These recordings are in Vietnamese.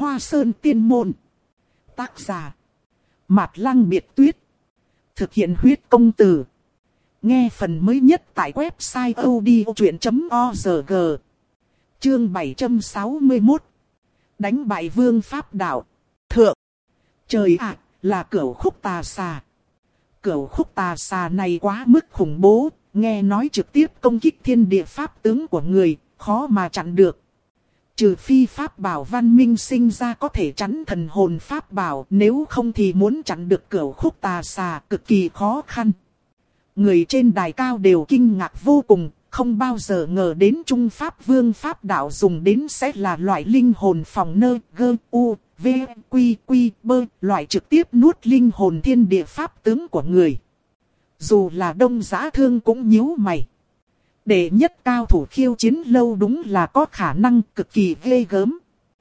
Hoa Sơn Tiên Môn. Tác giả Mạt Lăng Biệt Tuyết. Thực hiện huyết công từ. Nghe phần mới nhất tại website odchuyện.org. Chương 761. Đánh bại Vương Pháp Đạo. Thượng. Trời ạ, là Cửu Khúc Tà Xà. Cửu Khúc Tà Xà này quá mức khủng bố, nghe nói trực tiếp công kích thiên địa pháp tướng của người, khó mà chặn được. Trừ phi pháp bảo văn minh sinh ra có thể chắn thần hồn pháp bảo, nếu không thì muốn chặn được Cửu Khúc Tà Xà cực kỳ khó khăn. Người trên đài cao đều kinh ngạc vô cùng, không bao giờ ngờ đến Trung Pháp Vương Pháp Đạo dùng đến sẽ là loại linh hồn phòng nơ, gơ, u, v, quy, quy, bơ, loại trực tiếp nuốt linh hồn thiên địa pháp tướng của người. Dù là Đông Giã Thương cũng nhíu mày. Đệ nhất cao thủ khiêu chiến lâu đúng là có khả năng cực kỳ ghê gớm.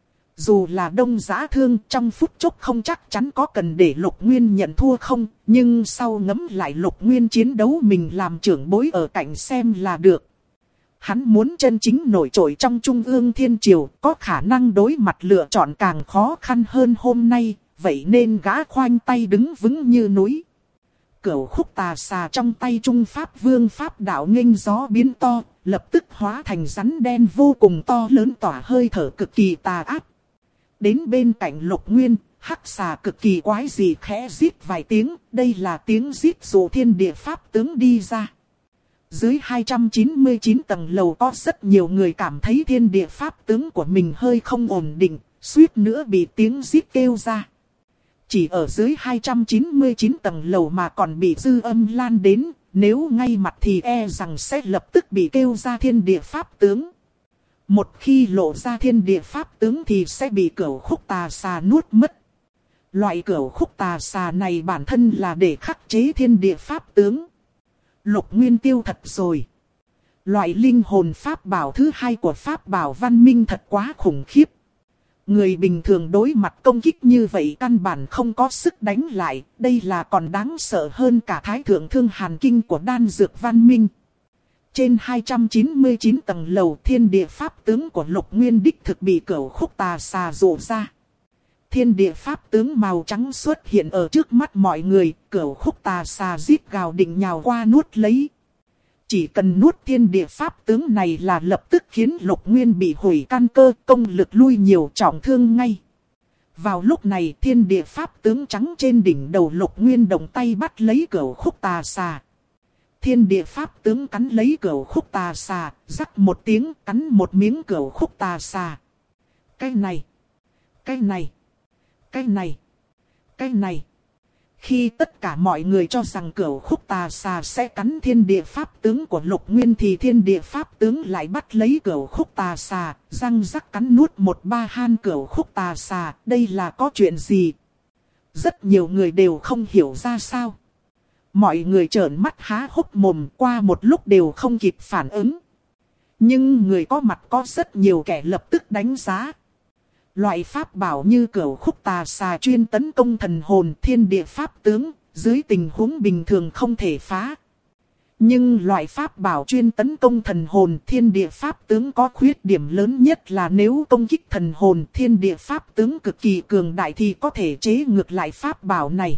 Dù là Đông Giã Thương trong phút chốc không chắc chắn có cần để Lục Nguyên nhận thua không, nhưng sau ngẫm lại Lục Nguyên chiến đấu mình làm trưởng bối ở cạnh xem là được. Hắn muốn chân chính nổi trội trong Trung ương Thiên Triều, có khả năng đối mặt lựa chọn càng khó khăn hơn hôm nay, vậy nên gã khoanh tay đứng vững như núi. Cửu Khúc Tà Xà trong tay Trung Pháp Vương Pháp Đạo nghênh gió biến to, lập tức hóa thành rắn đen vô cùng to lớn tỏa hơi thở cực kỳ tà ác. Đến bên cạnh Lục Nguyên, hắc xà cực kỳ quái dị khẽ rít vài tiếng, đây là tiếng rít dụ thiên địa pháp tướng đi ra. Dưới 299 tầng lầu có rất nhiều người cảm thấy thiên địa pháp tướng của mình hơi không ổn định, suýt nữa bị tiếng rít kêu ra. Chỉ ở dưới 299 tầng lầu mà còn bị dư âm lan đến, nếu ngay mặt thì e rằng sẽ lập tức bị kêu ra thiên địa pháp tướng. Một khi lộ ra thiên địa pháp tướng thì sẽ bị Cửu Khúc Tà Xà nuốt mất. Loại Cửu Khúc Tà Xà này bản thân là để khắc chế thiên địa pháp tướng. Lục Nguyên tiêu thật rồi. Loại linh hồn pháp bảo thứ hai của pháp bảo văn minh thật quá khủng khiếp. Người bình thường đối mặt công kích như vậy căn bản không có sức đánh lại. Đây là còn đáng sợ hơn cả Thái Thượng Thương Hàn Kinh của đan dược văn minh. Trên 299 tầng lầu thiên địa pháp tướng của Lục Nguyên đích thực bị Cửu Khúc Tà Xà rộ ra. Thiên địa pháp tướng màu trắng xuất hiện ở trước mắt mọi người, Cửu Khúc Tà Xà rít gào định nhào qua nuốt lấy. Chỉ cần nuốt thiên địa pháp tướng này là lập tức khiến Lục Nguyên bị hủy căn cơ, công lực lui nhiều, trọng thương ngay. Vào lúc này thiên địa pháp tướng trắng trên đỉnh đầu Lục Nguyên động tay bắt lấy Cửu Khúc Tà Xà. Thiên địa pháp tướng cắn lấy Cửu Khúc Tà Xà, rắc một tiếng cắn một miếng Cửu Khúc Tà Xà. Cái này, cái này, cái này, cái này. Khi tất cả mọi người cho rằng Cửu Khúc Tà Xà sẽ cắn thiên địa pháp tướng của Lục Nguyên thì thiên địa pháp tướng lại bắt lấy Cửu Khúc Tà Xà, răng rắc cắn nuốt một ba han Cửu Khúc Tà Xà. Đây là có chuyện gì? Rất nhiều người đều không hiểu ra sao. Mọi người trợn mắt há hốc mồm, qua một lúc đều không kịp phản ứng. Nhưng người có mặt có rất nhiều kẻ lập tức đánh giá. Loại pháp bảo như Cửu Khúc Tà Xà chuyên tấn công thần hồn thiên địa pháp tướng, dưới tình huống bình thường không thể phá. Nhưng loại pháp bảo chuyên tấn công thần hồn thiên địa pháp tướng có khuyết điểm lớn nhất là nếu công kích thần hồn thiên địa pháp tướng cực kỳ cường đại thì có thể chế ngược lại pháp bảo này.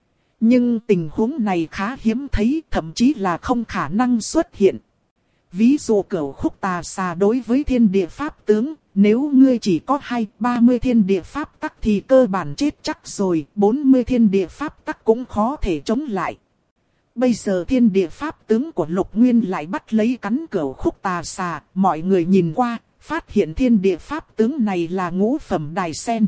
Nhưng tình huống này khá hiếm thấy, thậm chí là không khả năng xuất hiện. Ví dụ Cửu Khúc Tà Xà đối với thiên địa pháp tướng, nếu ngươi chỉ có 20-30 thiên địa pháp tắc thì cơ bản chết chắc rồi, 40 thiên địa pháp tắc cũng khó thể chống lại. Bây giờ thiên địa pháp tướng của Lục Nguyên lại bắt lấy cắn Cửu Khúc Tà Xà, mọi người nhìn qua, phát hiện thiên địa pháp tướng này là ngũ phẩm đài sen.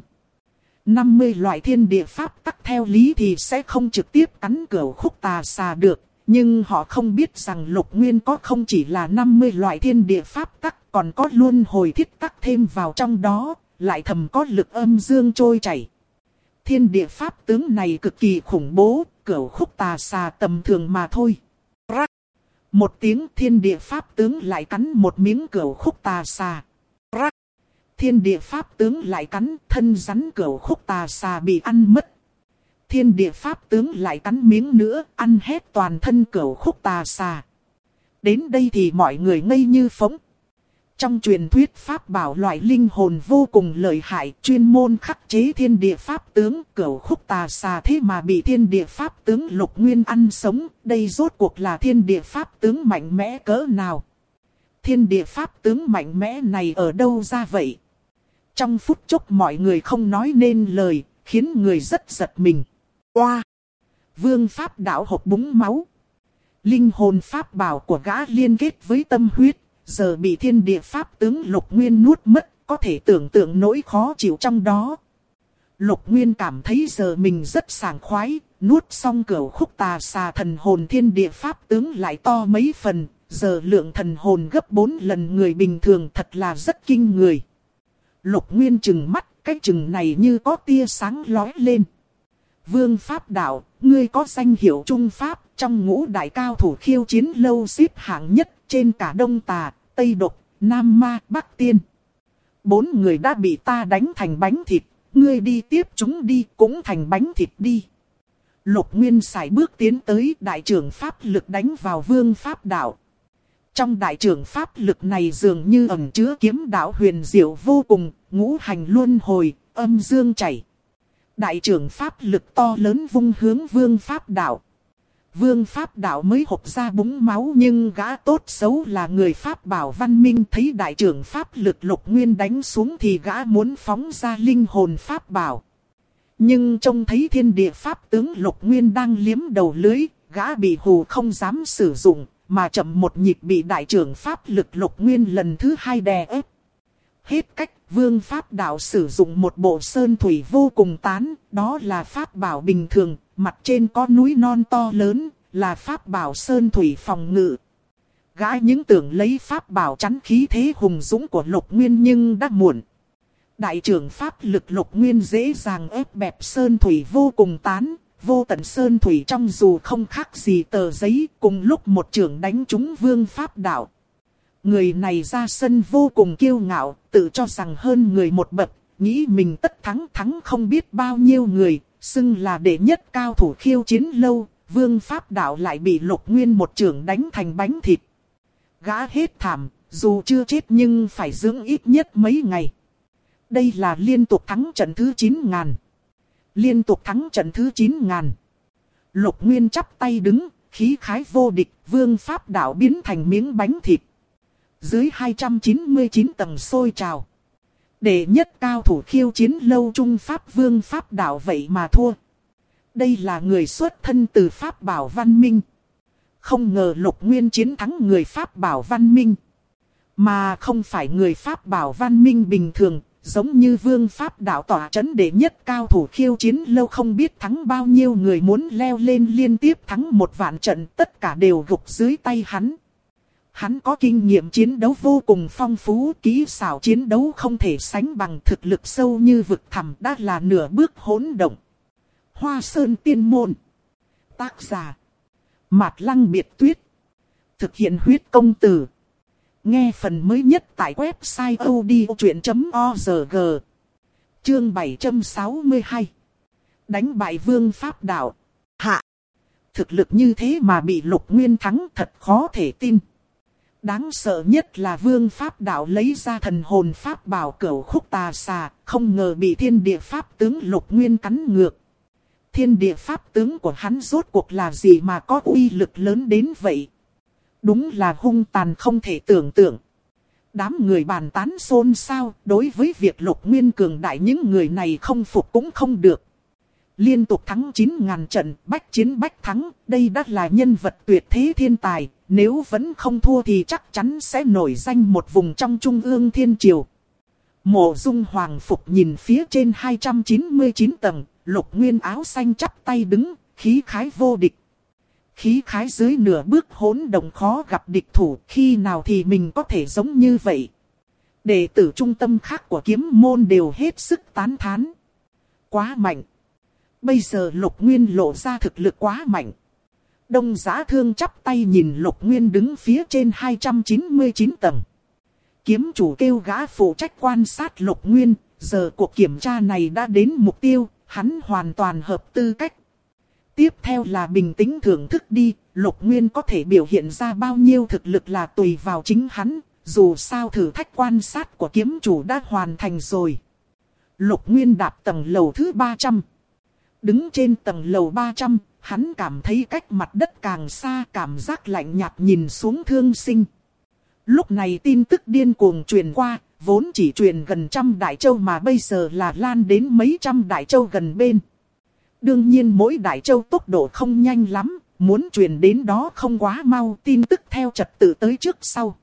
50 loại thiên địa pháp tắc theo lý thì sẽ không trực tiếp cắn Cửu Khúc Tà Xà được. Nhưng họ không biết rằng Lục Nguyên có không chỉ là 50 loại thiên địa pháp tắc, còn có luân hồi thiết tắc thêm vào trong đó, lại thầm có lực âm dương trôi chảy. Thiên địa pháp tướng này cực kỳ khủng bố, Cửu Khúc Tà Xà tầm thường mà thôi. Rắc! Một tiếng thiên địa pháp tướng lại cắn một miếng Cửu Khúc Tà Xà. Rắc! Thiên địa pháp tướng lại cắn, thân rắn Cửu Khúc Tà Xà bị ăn mất. Thiên địa pháp tướng lại cắn miếng nữa, ăn hết toàn thân Cửu Khúc Tà Xà. Đến đây thì mọi người ngây như phỗng. Trong truyền thuyết pháp bảo loại linh hồn vô cùng lợi hại, chuyên môn khắc chế thiên địa pháp tướng, cửu khúc tà xà thế mà bị thiên địa pháp tướng Lục Nguyên ăn sống, đây rốt cuộc là thiên địa pháp tướng mạnh mẽ cỡ nào? Thiên địa pháp tướng mạnh mẽ này ở đâu ra vậy? Trong phút chốc mọi người không nói nên lời, khiến người rất giật mình. Oa! Vương pháp đạo hộc búng máu. Linh hồn pháp bảo của gã liên kết với tâm huyết, giờ bị thiên địa pháp tướng Lục Nguyên nuốt mất, có thể tưởng tượng nỗi khó chịu trong đó. Lục Nguyên cảm thấy giờ mình rất sảng khoái, nuốt xong cửu khúc tà xà thần hồn thiên địa pháp tướng lại to mấy phần, giờ lượng thần hồn gấp 4 lần người bình thường, thật là rất kinh người. Lục Nguyên trừng mắt, cái trừng này như có tia sáng lóe lên. Vương pháp đạo, ngươi có danh hiệu trung pháp, trong ngũ đại cao thủ khiêu chiến lâu xếp hạng nhất trên cả Đông Tà, Tây Độc, Nam Ma, Bắc Tiên. 4 người đã bị ta đánh thành bánh thịt, ngươi đi tiếp chúng đi cũng thành bánh thịt đi. Lục Nguyên sải bước tiến tới, đại trưởng pháp lực đánh vào vương pháp đạo. Trong đại trưởng pháp lực này dường như ẩn chứa kiếm đạo huyền diệu vô cùng, ngũ hành luân hồi, âm dương chảy. Đại trưởng pháp lực to lớn vung hướng vương pháp đạo. Vương pháp đạo mới hộc ra búng máu, nhưng gã tốt xấu là người pháp bảo văn minh, thấy đại trưởng pháp lực Lục Nguyên đánh xuống thì gã muốn phóng ra linh hồn pháp bảo. Nhưng trông thấy thiên địa pháp tướng Lục Nguyên đang liếm đầu lưới, gã bị hù không dám sử dụng, mà chậm một nhịp bị đại trưởng pháp lực Lục Nguyên lần thứ 2 đè ép. Hết cách, vương pháp đạo sử dụng một bộ sơn thủy vô cùng tán, đó là pháp bảo bình thường, mặt trên có núi non to lớn, là pháp bảo sơn thủy phòng ngự. Gã những tưởng lấy pháp bảo chắn khí thế hùng dũng của Lục Nguyên nhưng đã muộn. Đại trưởng pháp lực Lục Nguyên dễ dàng ép bẹp sơn thủy vô cùng tán, vô tận sơn thủy trong dù không khác gì tờ giấy, cùng lúc một trưởng đánh trúng vương pháp đạo. Người này ra sân vô cùng kiêu ngạo, tự cho rằng hơn người một bậc, nghĩ mình tất thắng, thắng không biết bao nhiêu người, xưng là đệ nhất cao thủ khiêu chiến lâu, vương pháp đạo lại bị Lục Nguyên một trưởng đánh thành bánh thịt. Gã hết thảm, dù chưa chết nhưng phải dưỡng ít nhất mấy ngày. Đây là liên tục thắng trận thứ 9.000. Liên tục thắng trận thứ 9.000. Lục Nguyên chắp tay đứng, khí khái vô địch, vương pháp đạo biến thành miếng bánh thịt. Dưới 299 tầng sôi trào. Đệ nhất cao thủ khiêu chiến lâu trung pháp vương pháp đạo vậy mà thua. Đây là người xuất thân từ pháp bảo văn minh. Không ngờ Lục Nguyên chiến thắng người pháp bảo văn minh. Mà không phải người pháp bảo văn minh bình thường, giống như vương pháp đạo tỏa trấn đệ nhất cao thủ khiêu chiến lâu không biết thắng bao nhiêu người muốn leo lên liên tiếp thắng 1 vạn trận, tất cả đều gục dưới tay hắn. Hắn có kinh nghiệm chiến đấu vô cùng phong phú, kỹ xảo chiến đấu không thể sánh bằng, thực lực sâu như vực thẳm, đã là nửa bước hỗn động. Hoa Sơn Tiên Môn. Tác giả Mạt Lăng Biệt Tuyết. Thực hiện huyết công từ. Nghe phần mới nhất tại website odchuyện.org. Chương 762. Đánh bại vương pháp đạo. Hạ. Thực lực như thế mà bị Lục Nguyên thắng, thật khó thể tin. Đáng sợ nhất là vương pháp đạo lấy ra thần hồn pháp bảo cửu khúc tà xà, không ngờ bị thiên địa pháp tướng Lục Nguyên cắn ngược. Thiên địa pháp tướng của hắn rốt cuộc là gì mà có uy lực lớn đến vậy? Đúng là hung tàn không thể tưởng tượng. Đám người bàn tán xôn xao, đối với việc Lục Nguyên cường đại những người này không phục cũng không được. Liên tục thắng 9.000 trận, bách chiến bách thắng, đây đã là nhân vật tuyệt thế thiên tài, nếu vẫn không thua thì chắc chắn sẽ nổi danh một vùng trong Trung ương Thiên Triều. Mộ Dung Hoàng Phục nhìn phía trên 299 tầng, Lục Nguyên áo xanh chắp tay đứng, khí khái vô địch. Khí khái dưới nửa bước hỗn động khó gặp địch thủ, khi nào thì mình có thể giống như vậy. Đệ tử trung tâm khác của kiếm môn đều hết sức tán thán. Quá mạnh. Bây giờ Lục Nguyên lộ ra thực lực quá mạnh. Đông Giá Thương chắp tay nhìn Lục Nguyên đứng phía trên 299 tầng. Kiếm chủ kêu gã phụ trách quan sát Lục Nguyên, giờ cuộc kiểm tra này đã đến mục tiêu, hắn hoàn toàn hợp tư cách. Tiếp theo là bình tĩnh thưởng thức đi, Lục Nguyên có thể biểu hiện ra bao nhiêu thực lực là tùy vào chính hắn, dù sao thử thách quan sát của kiếm chủ đã hoàn thành rồi. Lục Nguyên đạp tầng lầu thứ 300. Đứng trên tầng lầu 300, hắn cảm thấy cách mặt đất càng xa, cảm giác lạnh nhạt nhìn xuống Thương Sinh. Lúc này tin tức điên cuồng truyền qua, vốn chỉ truyền gần trăm đại châu mà bây giờ là lan đến mấy trăm đại châu gần bên. Đương nhiên mỗi đại châu tốc độ không nhanh lắm, muốn truyền đến đó không quá mau, tin tức theo trật tự tới trước sau.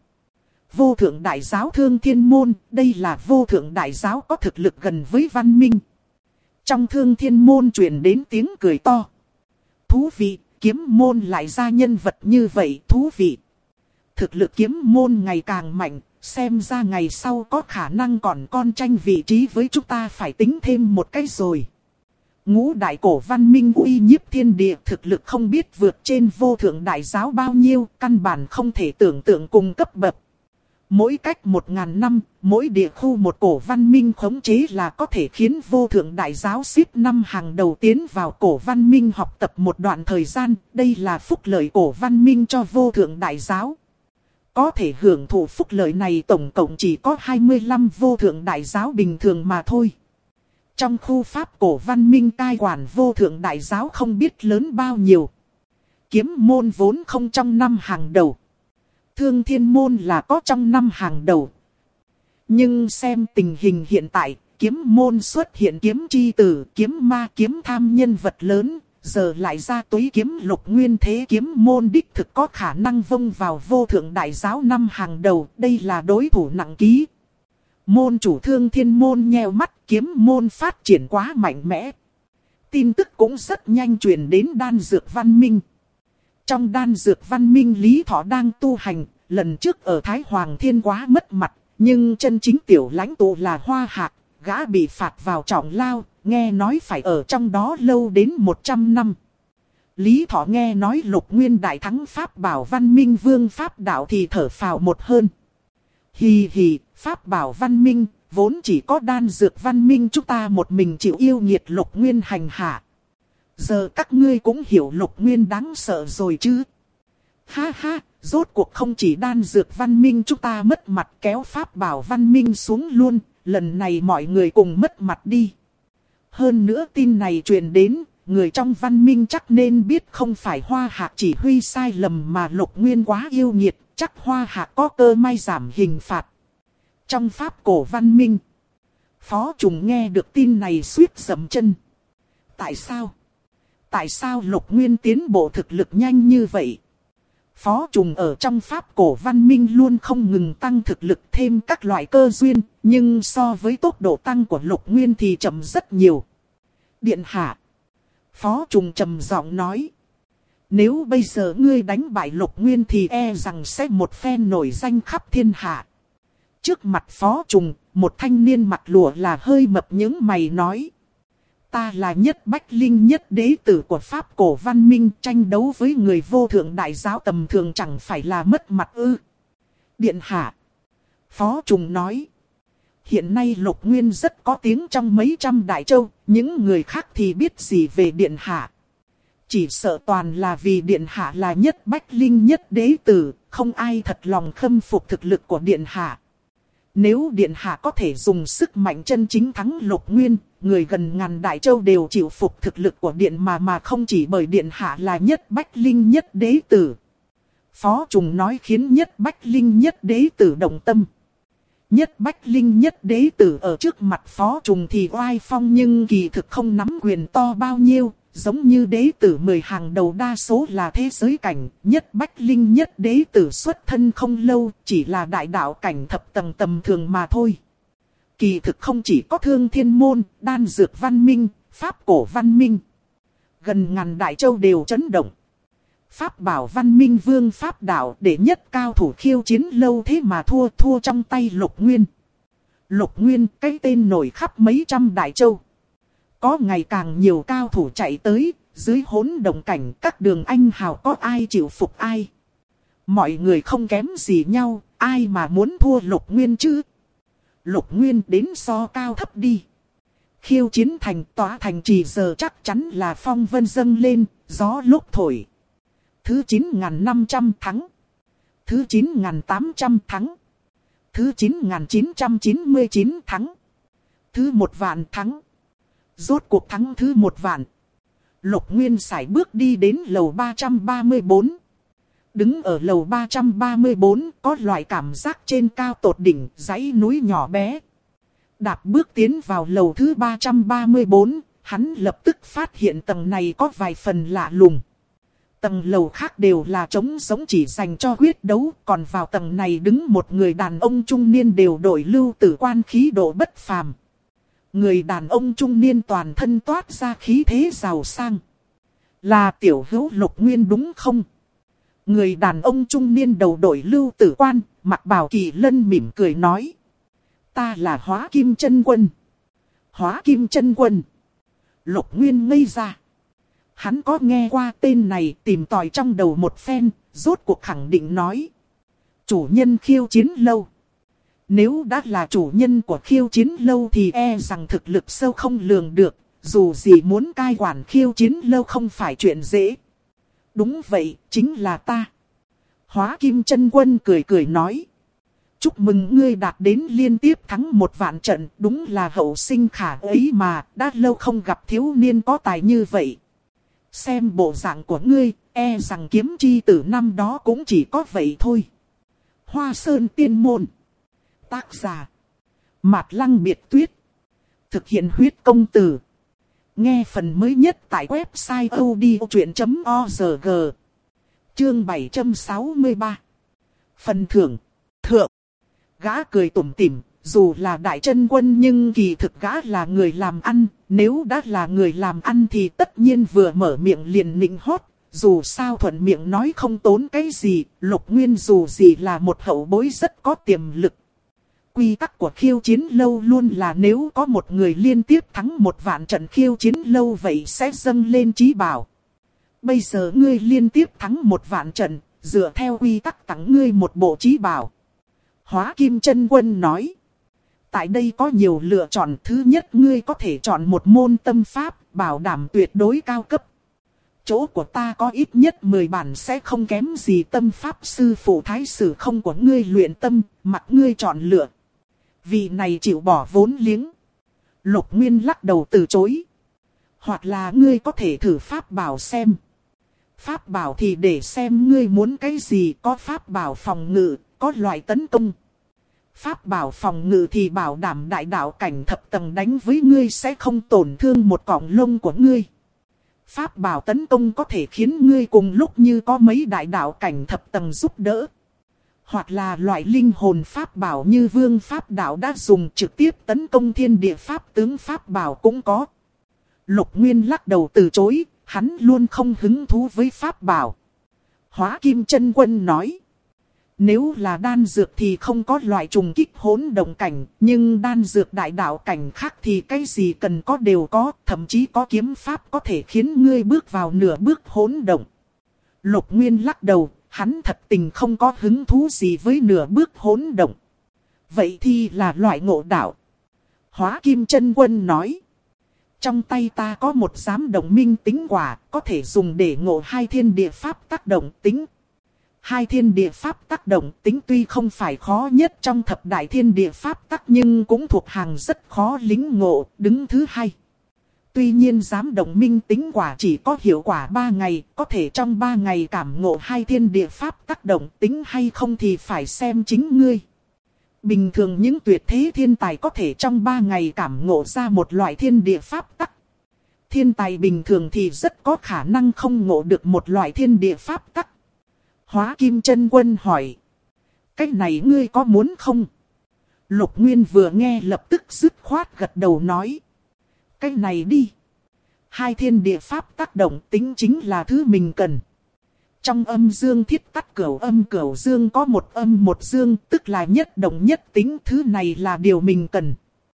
Vô thượng đại giáo Thương Thiên Môn, đây là vô thượng đại giáo có thực lực gần với văn minh. Trong Thương Thiên Môn truyền đến tiếng cười to. Thú vị, kiếm môn lại ra nhân vật như vậy, thú vị. Thực lực kiếm môn ngày càng mạnh, xem ra ngày sau có khả năng còn con tranh vị trí với chúng ta, phải tính thêm một cái rồi. Ngũ đại cổ văn minh uy nhiếp thiên địa, thực lực không biết vượt trên vô thượng đại giáo bao nhiêu, căn bản không thể tưởng tượng cùng cấp bậc. Mỗi cách 1000 năm, mỗi địa khu một cổ văn minh khống chế là có thể khiến vô thượng đại giáo xếp năm hàng đầu tiến vào cổ văn minh học tập một đoạn thời gian. Đây là phúc lợi cổ văn minh cho vô thượng đại giáo. Có thể hưởng thụ phúc lợi này tổng cộng chỉ có 25 vô thượng đại giáo bình thường mà thôi. Trong khu pháp cổ văn minh cai quản vô thượng đại giáo không biết lớn bao nhiêu. Kiếm môn vốn không trong năm hàng đầu. Thương Thiên Môn là có trong năm hàng đầu. Nhưng xem tình hình hiện tại, kiếm môn xuất hiện kiếm chi tử, kiếm ma, kiếm tham nhân vật lớn. Giờ lại ra túy kiếm Lục Nguyên, thế kiếm môn đích thực có khả năng vông vào vô thượng đại giáo năm hàng đầu. Đây là đối thủ nặng ký. Môn chủ Thương Thiên Môn nheo mắt, kiếm môn phát triển quá mạnh mẽ. Tin tức cũng rất nhanh truyền đến đan dược văn minh. Trong đan dược văn minh Lý Thọ đang tu hành, lần trước ở Thái Hoàng Thiên quá mất mặt, nhưng chân chính tiểu lãnh tụ là Hoa Hạc, gã bị phạt vào trọng lao, nghe nói phải ở trong đó lâu đến 100 năm. Lý Thọ nghe nói Lục Nguyên đại thắng Pháp bảo văn minh vương Pháp đạo thì thở phào một hơn. Hì hì, Pháp bảo văn minh, vốn chỉ có đan dược văn minh chúng ta một mình chịu yêu nghiệt Lục Nguyên hành hạ. Giờ các ngươi cũng hiểu Lục Nguyên đáng sợ rồi chứ. Ha ha, rốt cuộc không chỉ đan dược văn minh chúng ta mất mặt kéo Pháp bảo văn minh xuống luôn, lần này mọi người cùng mất mặt đi. Hơn nữa tin này truyền đến, người trong văn minh chắc nên biết không phải Hoa Hạc chỉ huy sai lầm mà Lục Nguyên quá yêu nghiệt, chắc Hoa Hạc có cơ may giảm hình phạt. Trong Pháp cổ văn minh, Phó Trùng nghe được tin này suýt dậm chân. Tại sao? Tại sao Lục Nguyên tiến bộ thực lực nhanh như vậy? Phó Trùng ở trong Pháp cổ văn minh luôn không ngừng tăng thực lực thêm các loại cơ duyên, nhưng so với tốc độ tăng của Lục Nguyên thì chậm rất nhiều. Điện hạ. Phó Trùng trầm giọng nói. Nếu bây giờ ngươi đánh bại Lục Nguyên thì e rằng sẽ một phen nổi danh khắp thiên hạ. Trước mặt Phó Trùng, một thanh niên mặt lụa là hơi mập những mày nói. Ta là Nhất Bách Linh Nhất đế tử của Pháp cổ văn minh, tranh đấu với người vô thượng đại giáo tầm thường chẳng phải là mất mặt ư? Điện hạ. Phó Trùng nói. Hiện nay Lục Nguyên rất có tiếng trong mấy trăm đại châu, những người khác thì biết gì về điện hạ. Chỉ sợ toàn là vì điện hạ là Nhất Bách Linh Nhất đế tử, không ai thật lòng khâm phục thực lực của điện hạ. Nếu điện hạ có thể dùng sức mạnh chân chính thắng Lục Nguyên, người gần ngàn đại châu đều chịu phục thực lực của điện mà không chỉ bởi điện hạ là Nhất Bách Linh Nhất đế tử. Phó Trùng nói khiến Nhất Bách Linh Nhất đế tử động tâm. Nhất Bách Linh Nhất đế tử ở trước mặt Phó Trùng thì oai phong nhưng kỳ thực không nắm quyền to bao nhiêu. Giống như đế tử 10 hàng đầu đa số là thế giới cảnh, Nhất Bách Linh Nhất đế tử xuất thân không lâu, chỉ là đại đạo cảnh thập tầng tầm thường mà thôi. Kỳ thực không chỉ có Thương Thiên Môn, đan dược văn minh, Pháp cổ văn minh. Gần ngàn đại châu đều chấn động. Pháp bảo văn minh vương Pháp đạo để nhất cao thủ khiêu chiến lâu thế mà thua trong tay Lục Nguyên. Lục Nguyên cái tên nổi khắp mấy trăm đại châu. Có ngày càng nhiều cao thủ chạy tới, dưới hỗn động cảnh các đường anh hào có ai chịu phục ai. Mọi người không kém gì nhau, ai mà muốn thua Lục Nguyên chứ? Lục Nguyên đến so cao thấp đi. Khiêu chiến thành tỏa thành trì giờ chắc chắn là phong vân dâng lên, gió lúc thổi. Thứ 9.500 thắng. Thứ 9.800 thắng. Thứ 9999 thắng. Thứ 1.000.000 thắng. Rốt cuộc thắng thứ 1.000.000. Lục Nguyên sải bước đi đến lầu 334. Đứng ở lầu 334 có loại cảm giác trên cao tột đỉnh, dãy núi nhỏ bé. Đạp bước tiến vào lầu thứ 334, hắn lập tức phát hiện tầng này có vài phần lạ lùng. Tầng lầu khác đều là trống giống chỉ dành cho quyết đấu, còn vào tầng này đứng một người đàn ông trung niên đều đội lưu tử quan khí độ bất phàm. Người đàn ông trung niên toàn thân toát ra khí thế giàu sang. Là tiểu hữu Lục Nguyên đúng không? Người đàn ông trung niên đầu đội lưu tử quan, mặc bào kỳ lân mỉm cười nói. Ta là Hóa Kim Chân Quân. Hóa Kim Chân Quân. Lục Nguyên ngây ra. Hắn có nghe qua tên này, tìm tòi trong đầu một phen, rốt cuộc khẳng định nói. Chủ nhân khiêu chiến lâu. Nếu đã là chủ nhân của khiêu chiến lâu thì e rằng thực lực sâu không lường được, dù gì muốn cai quản khiêu chiến lâu không phải chuyện dễ. Đúng vậy, chính là ta. Hóa Kim Chân Quân cười cười nói. Chúc mừng ngươi đạt đến liên tiếp thắng 1.000.000 trận, đúng là hậu sinh khả ấy mà, đã lâu không gặp thiếu niên có tài như vậy. Xem bộ dạng của ngươi, e rằng kiếm chi tử năm đó cũng chỉ có vậy thôi. Hoa Sơn Tiên Môn. Tác giả. Mạt Lăng Biệt Tuyết. Thực hiện huyết công từ. Nghe phần mới nhất tại website odchuyện.org. Chương 763. Phần thưởng. Thượng. Gã cười tủm tỉm, dù là đại chân quân nhưng kỳ thực gã là người làm ăn. Nếu đã là người làm ăn thì tất nhiên vừa mở miệng liền nịnh hót. Dù sao thuận miệng nói không tốn cái gì, Lục Nguyên dù gì là một hậu bối rất có tiềm lực. Quy tắc của khiêu chiến lâu luôn là nếu có một người liên tiếp thắng 1.000.000 trận khiêu chiến lâu vậy sẽ dâng lên chí bảo. Bây giờ ngươi liên tiếp thắng 1.000.000 trận, dựa theo quy tắc tặng ngươi một bộ chí bảo. Hóa Kim Chân Quân nói. Tại đây có nhiều lựa chọn, thứ nhất ngươi có thể chọn một môn tâm pháp, bảo đảm tuyệt đối cao cấp. Chỗ của ta có ít nhất 10 bản sẽ không kém gì tâm pháp sư phụ thái sử không của ngươi luyện tâm, mặc ngươi chọn lựa. Vì này chịu bỏ vốn liếng. Lục Nguyên lắc đầu từ chối. Hoặc là ngươi có thể thử pháp bảo xem. Pháp bảo thì để xem ngươi muốn cái gì, có pháp bảo phòng ngự, có loại tấn công. Pháp bảo phòng ngự thì bảo đảm đại đạo cảnh thập tầng đánh với ngươi sẽ không tổn thương một cọng lông của ngươi. Pháp bảo tấn công có thể khiến ngươi cùng lúc như có mấy đại đạo cảnh thập tầng giúp đỡ. Hoặc là loại linh hồn pháp bảo như vương pháp đạo đã dùng trực tiếp tấn công thiên địa pháp tướng pháp bảo cũng có. Lục Nguyên lắc đầu từ chối, hắn luôn không hứng thú với pháp bảo. Hóa Kim Chân Quân nói. Nếu là đan dược thì không có loại trùng kích hỗn động cảnh, nhưng đan dược đại đạo cảnh khác thì cái gì cần có đều có, thậm chí có kiếm pháp có thể khiến ngươi bước vào nửa bước hỗn động. Lục Nguyên lắc đầu, hắn thật tình không có hứng thú gì với nửa bước hỗn động. Vậy thì là loại ngộ đạo. Hóa Kim Chân Quân nói. Trong tay ta có một giám động minh tính quả, có thể dùng để ngộ hai thiên địa pháp tác động tính. Hai thiên địa pháp tác động tính tuy không phải khó nhất trong thập đại thiên địa pháp tắc nhưng cũng thuộc hàng rất khó lĩnh ngộ, đứng thứ hai. Tuy nhiên giám động minh tính quả chỉ có hiệu quả 3 ngày, có thể trong 3 ngày cảm ngộ hai thiên địa pháp tác động tính hay không thì phải xem chính ngươi. Bình thường những tuyệt thế thiên tài có thể trong 3 ngày cảm ngộ ra một loại thiên địa pháp tắc. Thiên tài bình thường thì rất có khả năng không ngộ được một loại thiên địa pháp tắc. Hóa Kim Chân Quân hỏi. Cái này ngươi có muốn không? Lục Nguyên vừa nghe lập tức dứt khoát gật đầu nói. Cái này đi. Hai thiên địa pháp tác động tính chính là thứ mình cần. Trong âm dương thiết tắc cửu dương có một âm một dương, tức là nhất động nhất tính, thứ này là điều mình cần.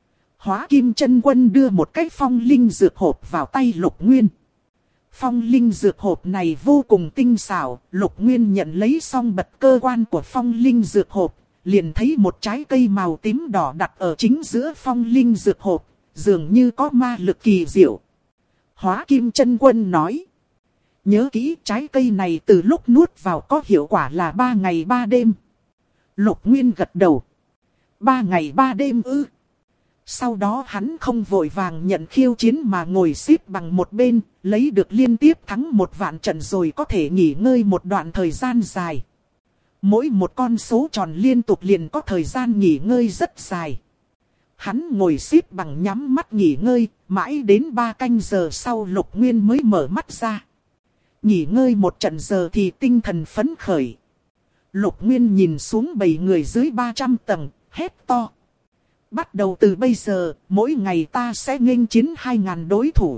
Hóa Kim Chân Quân đưa một cái phong linh dược hộp vào tay Lục Nguyên. Phong linh dược hộp này vô cùng tinh xảo, Lục Nguyên nhận lấy xong bật cơ quan của phong linh dược hộp, liền thấy một trái cây màu tím đỏ đặt ở chính giữa phong linh dược hộp, dường như có ma lực kỳ diệu. Hóa Kim Chân Quân nói. Nhớ kỹ trái cây này từ lúc nuốt vào có hiệu quả là 3 ngày 3 đêm. Lục Nguyên gật đầu. 3 ngày 3 đêm ư? Sau đó hắn không vội vàng nhận khiêu chiến mà ngồi xếp bằng một bên, lấy được liên tiếp thắng 1 vạn trận rồi có thể nghỉ ngơi một đoạn thời gian dài. Mỗi một con số tròn liên tục liền có thời gian nghỉ ngơi rất dài. Hắn ngồi xếp bằng nhắm mắt nghỉ ngơi, mãi đến 3 canh giờ sau Lục Nguyên mới mở mắt ra. Nghỉ ngơi một trận giờ thì tinh thần phấn khởi. Lục Nguyên nhìn xuống bầy người dưới 300 tầng, hét to. Bắt đầu từ bây giờ, mỗi ngày ta sẽ nghênh chiến 2.000 đối thủ.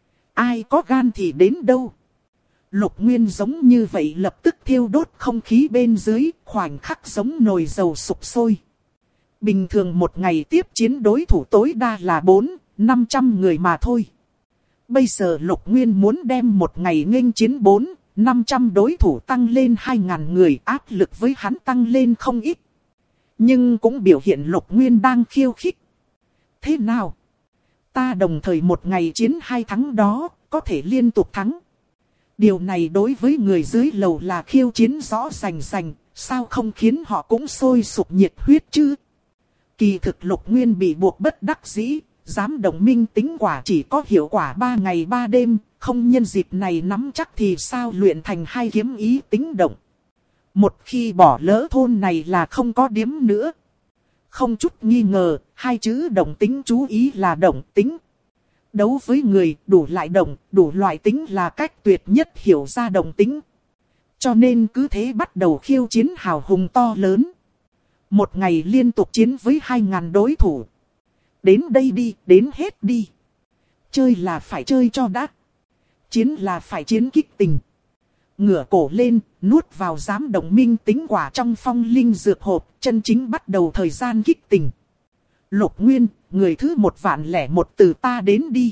Ai có gan thì đến đâu. Lục Nguyên giống như vậy lập tức thiêu đốt không khí bên dưới, khoảnh khắc giống nồi dầu sục sôi. Bình thường một ngày tiếp chiến đối thủ tối đa là 400-500 người mà thôi. Bây giờ Lục Nguyên muốn đem một ngày nghênh chiến 400-500 đối thủ tăng lên 2.000 người, áp lực với hắn tăng lên không ít. Nhưng cũng biểu hiện Lục Nguyên đang khiêu khích. Thế nào? Ta đồng thời một ngày chiến 2 thắng đó, có thể liên tục thắng. Điều này đối với người dưới lầu là khiêu chiến rõ rành rành, sao không khiến họ cũng sôi sục nhiệt huyết chứ? Kỳ thực Lục Nguyên bị buộc bất đắc dĩ, dám đồng minh tính quả chỉ có hiệu quả 3 ngày 3 đêm, không nhân dịp này nắm chắc thì sao luyện thành 2 kiếm ý tính động. Một khi bỏ lỡ thôn này là không có điếm nữa. Không chút nghi ngờ, 2 chữ động tính chú ý là động tính. Đấu với người, đủ lại động, đủ loại tính là cách tuyệt nhất hiểu ra động tính. Cho nên cứ thế bắt đầu khiêu chiến hào hùng to lớn. Một ngày liên tục chiến với 2.000 đối thủ. Đến đây đi, đến hết đi. Chơi là phải chơi cho đã. Chiến là phải chiến kích tình. Ngửa cổ lên, nuốt vào giám đồng minh tính quả trong phong linh dược hộp, chân chính bắt đầu thời gian kích tình. Lục Nguyên, người thứ 1.001 từ ta đến đi.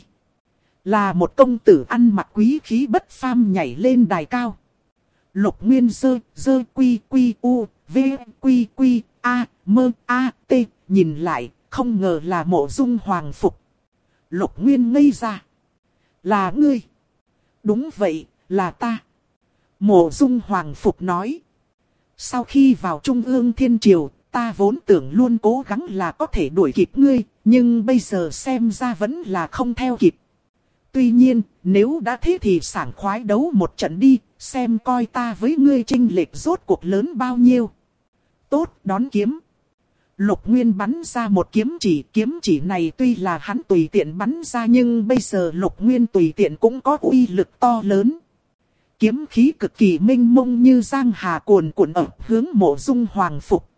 Là một công tử ăn mặc quý khí bất phàm nhảy lên đài cao. Lục Nguyên dơ quy quy u, v quy quy a, mơ a, t, nhìn lại, không ngờ là Mộ Dung Hoàng Phục. Lục Nguyên ngây ra. Là ngươi? Đúng vậy, là ta. Mộ Dung Hoàng Phục nói. Sau khi vào Trung ương Thiên Triều, ta vốn tưởng luôn cố gắng là có thể đuổi kịp ngươi, nhưng bây giờ xem ra vẫn là không theo kịp. Tuy nhiên, nếu đã thế thì sảng khoái đấu một trận đi, xem coi ta với ngươi chênh lệch rốt cuộc lớn bao nhiêu. Tốt, đón kiếm. Lục Nguyên bắn ra một kiếm chỉ này tuy là hắn tùy tiện bắn ra nhưng bây giờ Lục Nguyên tùy tiện cũng có uy lực to lớn. Kiếm khí cực kỳ mênh mông như giang hà cuồn cuộn ập hướng Mộ Dung Hoàng Phục.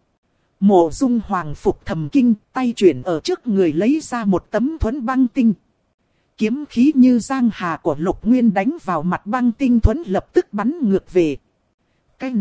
Mộ Dung Hoàng Phục thầm kinh, tay chuyển ở trước người lấy ra một tấm thuẫn băng tinh. Kiếm khí như giang hà của Lục Nguyên đánh vào mặt băng tinh thuẫn lập tức bắn ngược về. Cái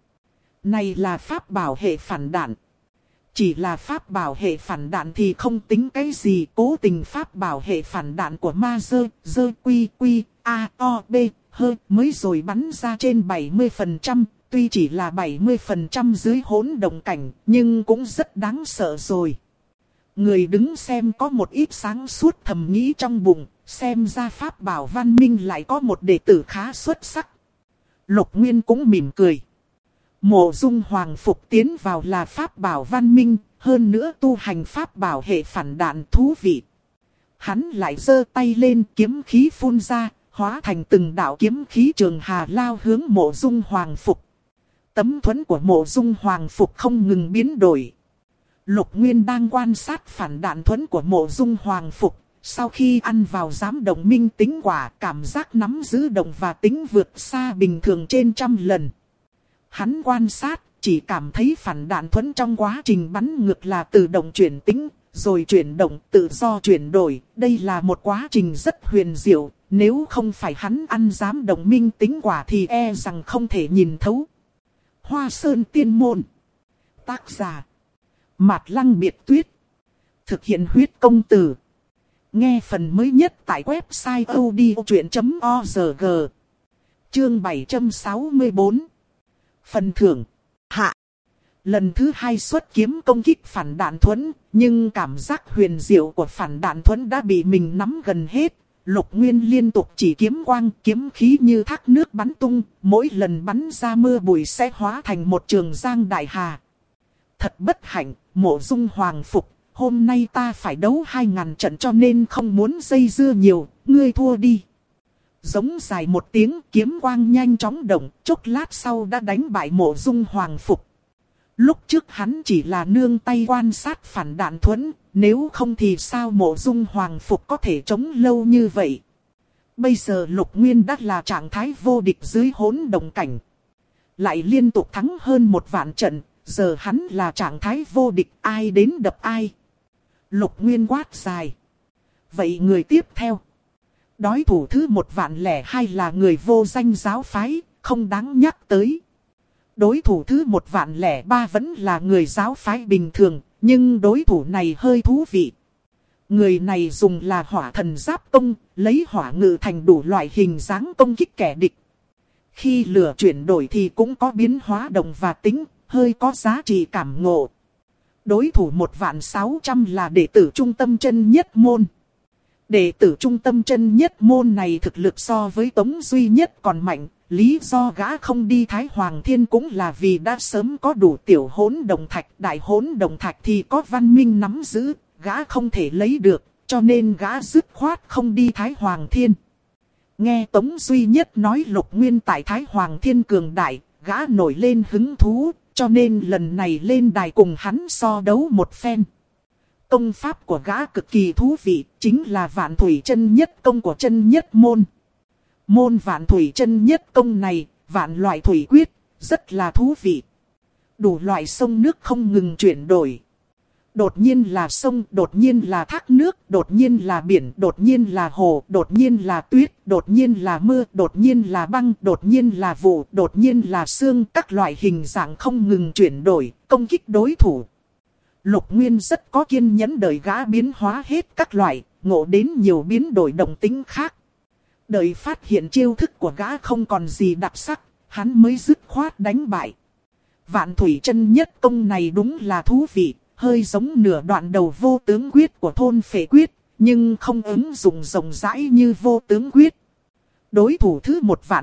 này là pháp bảo hệ phản đạn. Chỉ là pháp bảo hệ phản đạn thì không tính cái gì, cố tình pháp bảo hệ phản đạn của ma dơ quy quy a o b hơi mới rồi bắn ra trên 70%, tuy chỉ là 70% dưới hỗn động cảnh, nhưng cũng rất đáng sợ rồi. Người đứng xem có một ít sáng suốt thầm nghĩ trong bụng, xem ra pháp bảo văn minh lại có một đệ tử khá xuất sắc. Lục Nguyên cũng mỉm cười. Mộ Dung Hoàng Phục tiến vào là pháp bảo văn minh, hơn nữa tu hành pháp bảo hệ phản đạn thú vị. Hắn lại giơ tay lên, kiếm khí phun ra, hóa thành từng đạo kiếm khí trường hà lao hướng Mộ Dung Hoàng Phục. Tấm thuẫn của Mộ Dung Hoàng Phục không ngừng biến đổi. Lục Nguyên đang quan sát phản đạn thuẫn của Mộ Dung Hoàng Phục. Sau khi ăn vào giám đồng minh tính quả, cảm giác nắm giữ động và tính vượt xa bình thường trên 100 lần. Hắn quan sát, chỉ cảm thấy phản đạn thuẫn trong quá trình bắn ngược là tự động chuyển tính, rồi chuyển động tự do chuyển đổi. Đây là một quá trình rất huyền diệu, nếu không phải hắn ăn giám đồng minh tính quả thì e rằng không thể nhìn thấu. Hoa Sơn Tiên Môn. Tác giả Mạt Lăng Biệt Tuyết. Thực hiện huyết công từ. Nghe phần mới nhất tại website odchuyện.org. Chương 764. Phần thưởng. Hạ. Lần thứ 2 xuất kiếm công kích phản đạn thuẫn, nhưng cảm giác huyền diệu của phản đạn thuẫn đã bị mình nắm gần hết. Lục Nguyên liên tục chỉ kiếm quang, kiếm khí như thác nước bắn tung, mỗi lần bắn ra mưa bụi sẽ hóa thành một trường giang đại hà. Thật bất hạnh, Mộ Dung Hoàng phục, hôm nay ta phải đấu 2000 trận cho nên không muốn dây dưa nhiều, ngươi thua đi. Giống dài một tiếng, kiếm quang nhanh chóng động, chốc lát sau đã đánh bại Mộ Dung Hoàng phục. Lúc trước hắn chỉ là nương tay quan sát phản đạn thuẫn, nếu không thì sao Mộ Dung Hoàng phục có thể chống lâu như vậy. Bây giờ Lục Nguyên đã là trạng thái vô địch dưới hỗn động cảnh. Lại liên tục thắng hơn 1 vạn trận, giờ hắn là trạng thái vô địch, ai đến đập ai. Lục Nguyên quát dài. Vậy người tiếp theo. Đối thủ thứ 1.002 là người vô danh giáo phái, không đáng nhắc tới. Đối thủ thứ 1.003 vẫn là người giáo phái bình thường, nhưng đối thủ này hơi thú vị. Người này dùng là hỏa thần giáp công, lấy hỏa ngự thành đủ loại hình dáng công kích kẻ địch. Khi lửa chuyển đổi thì cũng có biến hóa động và tính, hơi có giá trị cảm ngộ. Đối thủ 1.600 là đệ tử trung tâm chân nhất môn. Đệ tử trung tâm chân nhất môn này thực lực so với Tống Duy Nhất còn mạnh. Lý do gã không đi Thái Hoàng Thiên cũng là vì đã sớm có đủ tiểu hỗn đồng thạch. Đại hỗn đồng thạch thì có Văn Minh nắm giữ, gã không thể lấy được, cho nên gã dứt khoát không đi Thái Hoàng Thiên. Nghe Tống Duy Nhất nói Lục Nguyên tại Thái Hoàng Thiên cường đại, gã nổi lên hứng thú, cho nên lần này lên đài cùng hắn so đấu một phen. Công pháp của gã cực kỳ thú vị, chính là Vạn Thủy Chân Nhất công của chân nhất môn. Môn Vạn Thủy Chân Nhất công này, vạn loại thủy quyết, rất là thú vị. Đủ loại sông nước không ngừng chuyển đổi. Đột nhiên là sông, đột nhiên là thác nước, đột nhiên là biển, đột nhiên là hồ, đột nhiên là tuyết, đột nhiên là mưa, đột nhiên là băng, đột nhiên là vụ, đột nhiên là sương. Các loại hình dạng không ngừng chuyển đổi, công kích đối thủ. Lục Nguyên rất có kiên nhẫn đợi gã biến hóa hết các loại, ngộ đến nhiều biến đổi động tính khác. Đợi phát hiện chiêu thức của gã không còn gì đặc sắc, hắn mới dứt khoát đánh bại. Vạn Thủy Chân Nhất công này đúng là thú vị, hơi giống nửa đoạn đầu vô tướng quyết của thôn phệ quyết, nhưng không ứng dụng rộng rãi như vô tướng quyết. Đối thủ thứ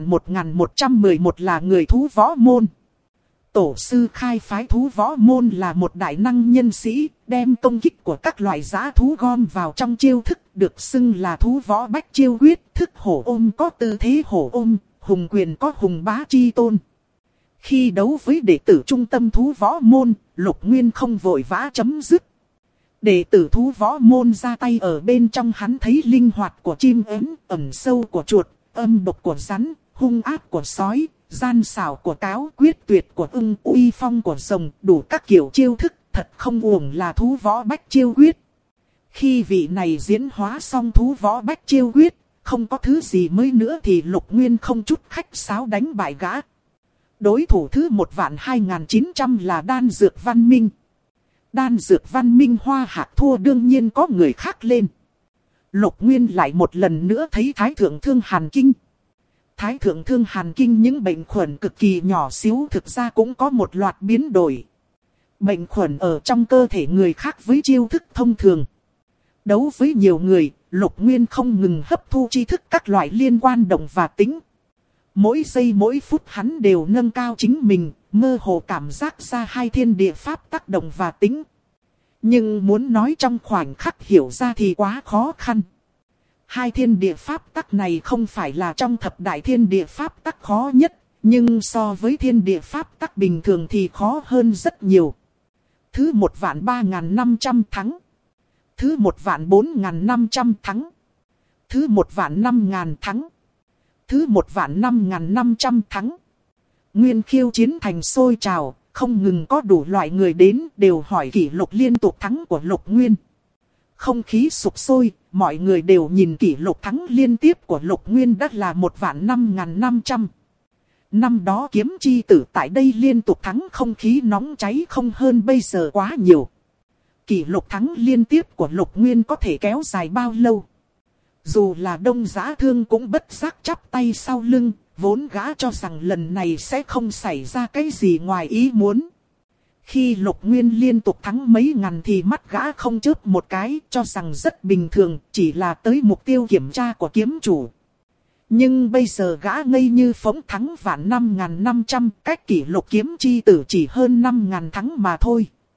1.1111 là người thú võ môn. Tổ sư khai phái thú võ môn là một đại năng nhân sĩ, đem công kích của các loại dã thú gom vào trong chiêu thức, được xưng là thú võ bách chiêu quyết. Thức hổ ôm có tư thế hổ ôm, hùng quyền có hùng bá chi tôn. Khi đấu với đệ tử trung tâm thú võ môn, Lục Nguyên không vội vã chấm dứt. Đệ tử thú võ môn ra tay ở bên trong, hắn thấy linh hoạt của chim ếch, ẩn sâu của chuột, âm độc của rắn, hung ác của sói, gian xảo của cáo, quyết tuyệt của ưng, uy phong của rồng, đủ các kiểu chiêu thức, thật không uổng là thú võ bách chiêu quyết. Khi vị này diễn hóa xong thú võ bách chiêu quyết, không có thứ gì mới nữa thì Lục Nguyên không chút khách sáo đánh bại gã. Đối thủ thứ 1.2900 là Đan Dược Văn Minh. Đan Dược Văn Minh Hoa Hạc thua đương nhiên có người khác lên. Lục Nguyên lại một lần nữa thấy Thái Thượng Thương Hàn Kinh. Thái Thượng Thương Hàn Kinh những bệnh khuẩn cực kỳ nhỏ xíu thực ra cũng có một loạt biến đổi. Bệnh khuẩn ở trong cơ thể người khác với chiêu thức thông thường. Đấu với nhiều người, Lục Nguyên không ngừng hấp thu tri thức các loại liên quan động và tính. Mỗi giây mỗi phút hắn đều nâng cao chính mình, mơ hồ cảm giác ra hai thiên địa pháp tác động và tính. Nhưng muốn nói trong khoảnh khắc hiểu ra thì quá khó khăn. Hai thiên địa pháp tắc này không phải là trong thập đại thiên địa pháp tắc khó nhất, nhưng so với thiên địa pháp tắc bình thường thì khó hơn rất nhiều. Thứ 1.3500 thắng. Thứ 1.4500 thắng. Thứ 1.5000 thắng. Thứ 1.5500 thắng. Nguyên khiêu chiến thành sôi trào, không ngừng có đủ loại người đến đều hỏi kỷ lục liên tục thắng của Lục Nguyên. Không khí sục sôi, mọi người đều nhìn kỷ lục thắng liên tiếp của Lục Nguyên đã là 1.5500. Năm đó kiếm chi tử tại đây liên tục thắng, không khí nóng cháy không hơn bây giờ quá nhiều. Kỷ lục thắng liên tiếp của Lục Nguyên có thể kéo dài bao lâu? Dù là Đông Giá Thương cũng bất giác chắp tay sau lưng, vốn gã cho rằng lần này sẽ không xảy ra cái gì ngoài ý muốn. Khi Lục Nguyên liên tục thắng mấy ngàn thì mắt gã không chớp một cái, cho rằng rất bình thường, chỉ là tới mục tiêu kiểm tra của kiếm chủ. Nhưng bây giờ gã ngây như phóng thắng vạn 5.500, cách kỷ lục kiếm chi tử chỉ hơn 5.000 thắng mà thôi.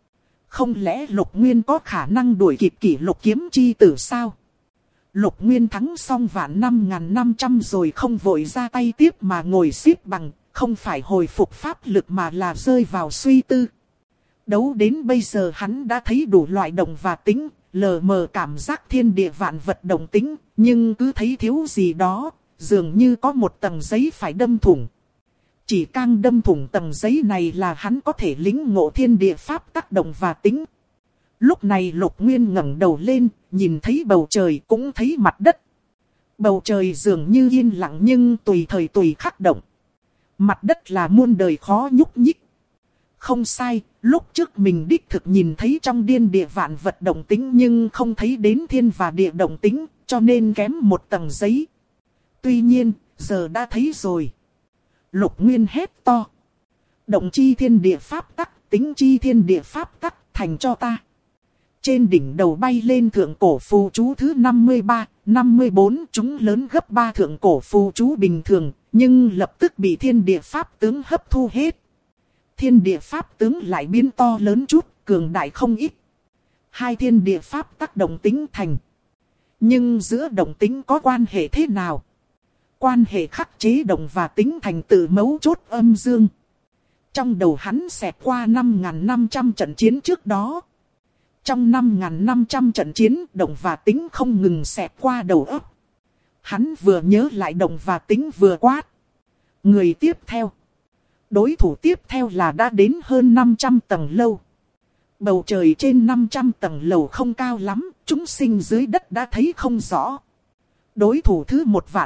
Không lẽ Lục Nguyên có khả năng đuổi kịp kỷ lục kiếm chi tử sao? Lục Nguyên thắng xong vạn 5.500 rồi không vội ra tay tiếp mà ngồi xếp bằng, không phải hồi phục pháp lực mà là rơi vào suy tư. Đấu đến bây giờ hắn đã thấy đủ loại động và tính, lờ mờ cảm giác thiên địa vạn vật đồng tính, nhưng cứ thấy thiếu gì đó, dường như có một tầng giấy phải đâm thủng. Chỉ càng đâm thủng tầng giấy này là hắn có thể lĩnh ngộ thiên địa pháp tác động và tính. Lúc này Lục Nguyên ngẩng đầu lên, nhìn thấy bầu trời cũng thấy mặt đất. Bầu trời dường như yên lặng nhưng tùy thời tùy khắc động. Mặt đất là muôn đời khó nhúc nhích. Không sai, lúc trước mình đích thực nhìn thấy trong thiên địa vạn vật động tính nhưng không thấy đến thiên và địa động tính, cho nên kém một tầng giấy. Tuy nhiên, giờ đã thấy rồi. Lục Nguyên hét to. Động chi thiên địa pháp tắc, tính chi thiên địa pháp tắc, thành cho ta. Trên đỉnh đầu bay lên thượng cổ phù chú thứ 53, 54, chúng lớn gấp 3 thượng cổ phù chú bình thường, nhưng lập tức bị thiên địa pháp tướng hấp thu hết. Thiên địa pháp tướng lại biến to lớn chút, cường đại không ít. Hai thiên địa pháp tác động tính thành. Nhưng giữa động tính có quan hệ thế nào? Quan hệ khắc chế động và tính thành từ mấu chốt âm dương. Trong đầu hắn xẹt qua 5.500 trận chiến trước đó. Trong 5.500 trận chiến, động và tính không ngừng xẹt qua đầu óc. Hắn vừa nhớ lại động và tính vừa quát. Người tiếp theo. Đối thủ tiếp theo là đã đến hơn 500 tầng lâu. Bầu trời trên 500 tầng lầu không cao lắm, chúng sinh dưới đất đã thấy không rõ. Đối thủ thứ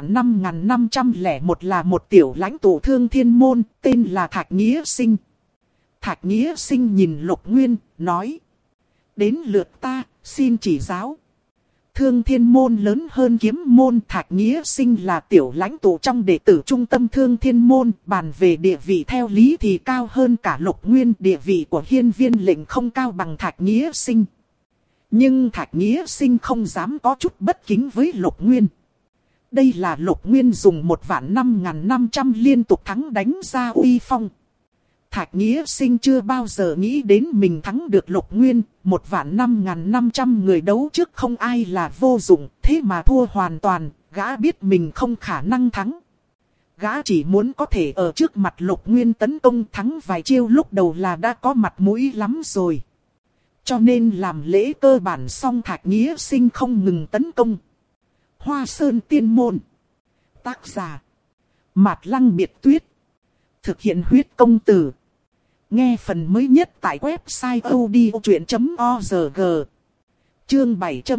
1.5.501 là một tiểu lãnh tụ Thương Thiên Môn, tên là Thạch Nghĩa Sinh. Thạch Nghĩa Sinh nhìn Lục Nguyên, nói. Đến lượt ta, xin chỉ giáo. Thương Thiên Môn lớn hơn Kiếm Môn, Thạch Nghĩa Sinh là tiểu lãnh tụ trong đệ tử trung tâm Thương Thiên Môn. Bàn về địa vị theo lý thì cao hơn cả Lục Nguyên, địa vị của hiên viên lệnh không cao bằng Thạch Nghĩa Sinh. Nhưng Thạch Nghĩa Sinh không dám có chút bất kính với Lục Nguyên. Đây là Lục Nguyên dùng 1.5.500 liên tục thắng đánh ra uy phong. Thạch Nghĩa Sinh chưa bao giờ nghĩ đến mình thắng được Lục Nguyên, 1.5.500 người đấu trước không ai là vô dụng, thế mà thua hoàn toàn, gã biết mình không khả năng thắng. Gã chỉ muốn có thể ở trước mặt Lục Nguyên tấn công thắng vài chiêu lúc đầu là đã có mặt mũi lắm rồi. Cho nên làm lễ cơ bản xong Thạch Nghĩa Sinh không ngừng tấn công. Hoa Sơn Tiên Môn. Tác giả. Mạt Lăng Biệt Tuyết. Thực hiện huyết công từ. Nghe phần mới nhất tại website odchuyện.org. Chương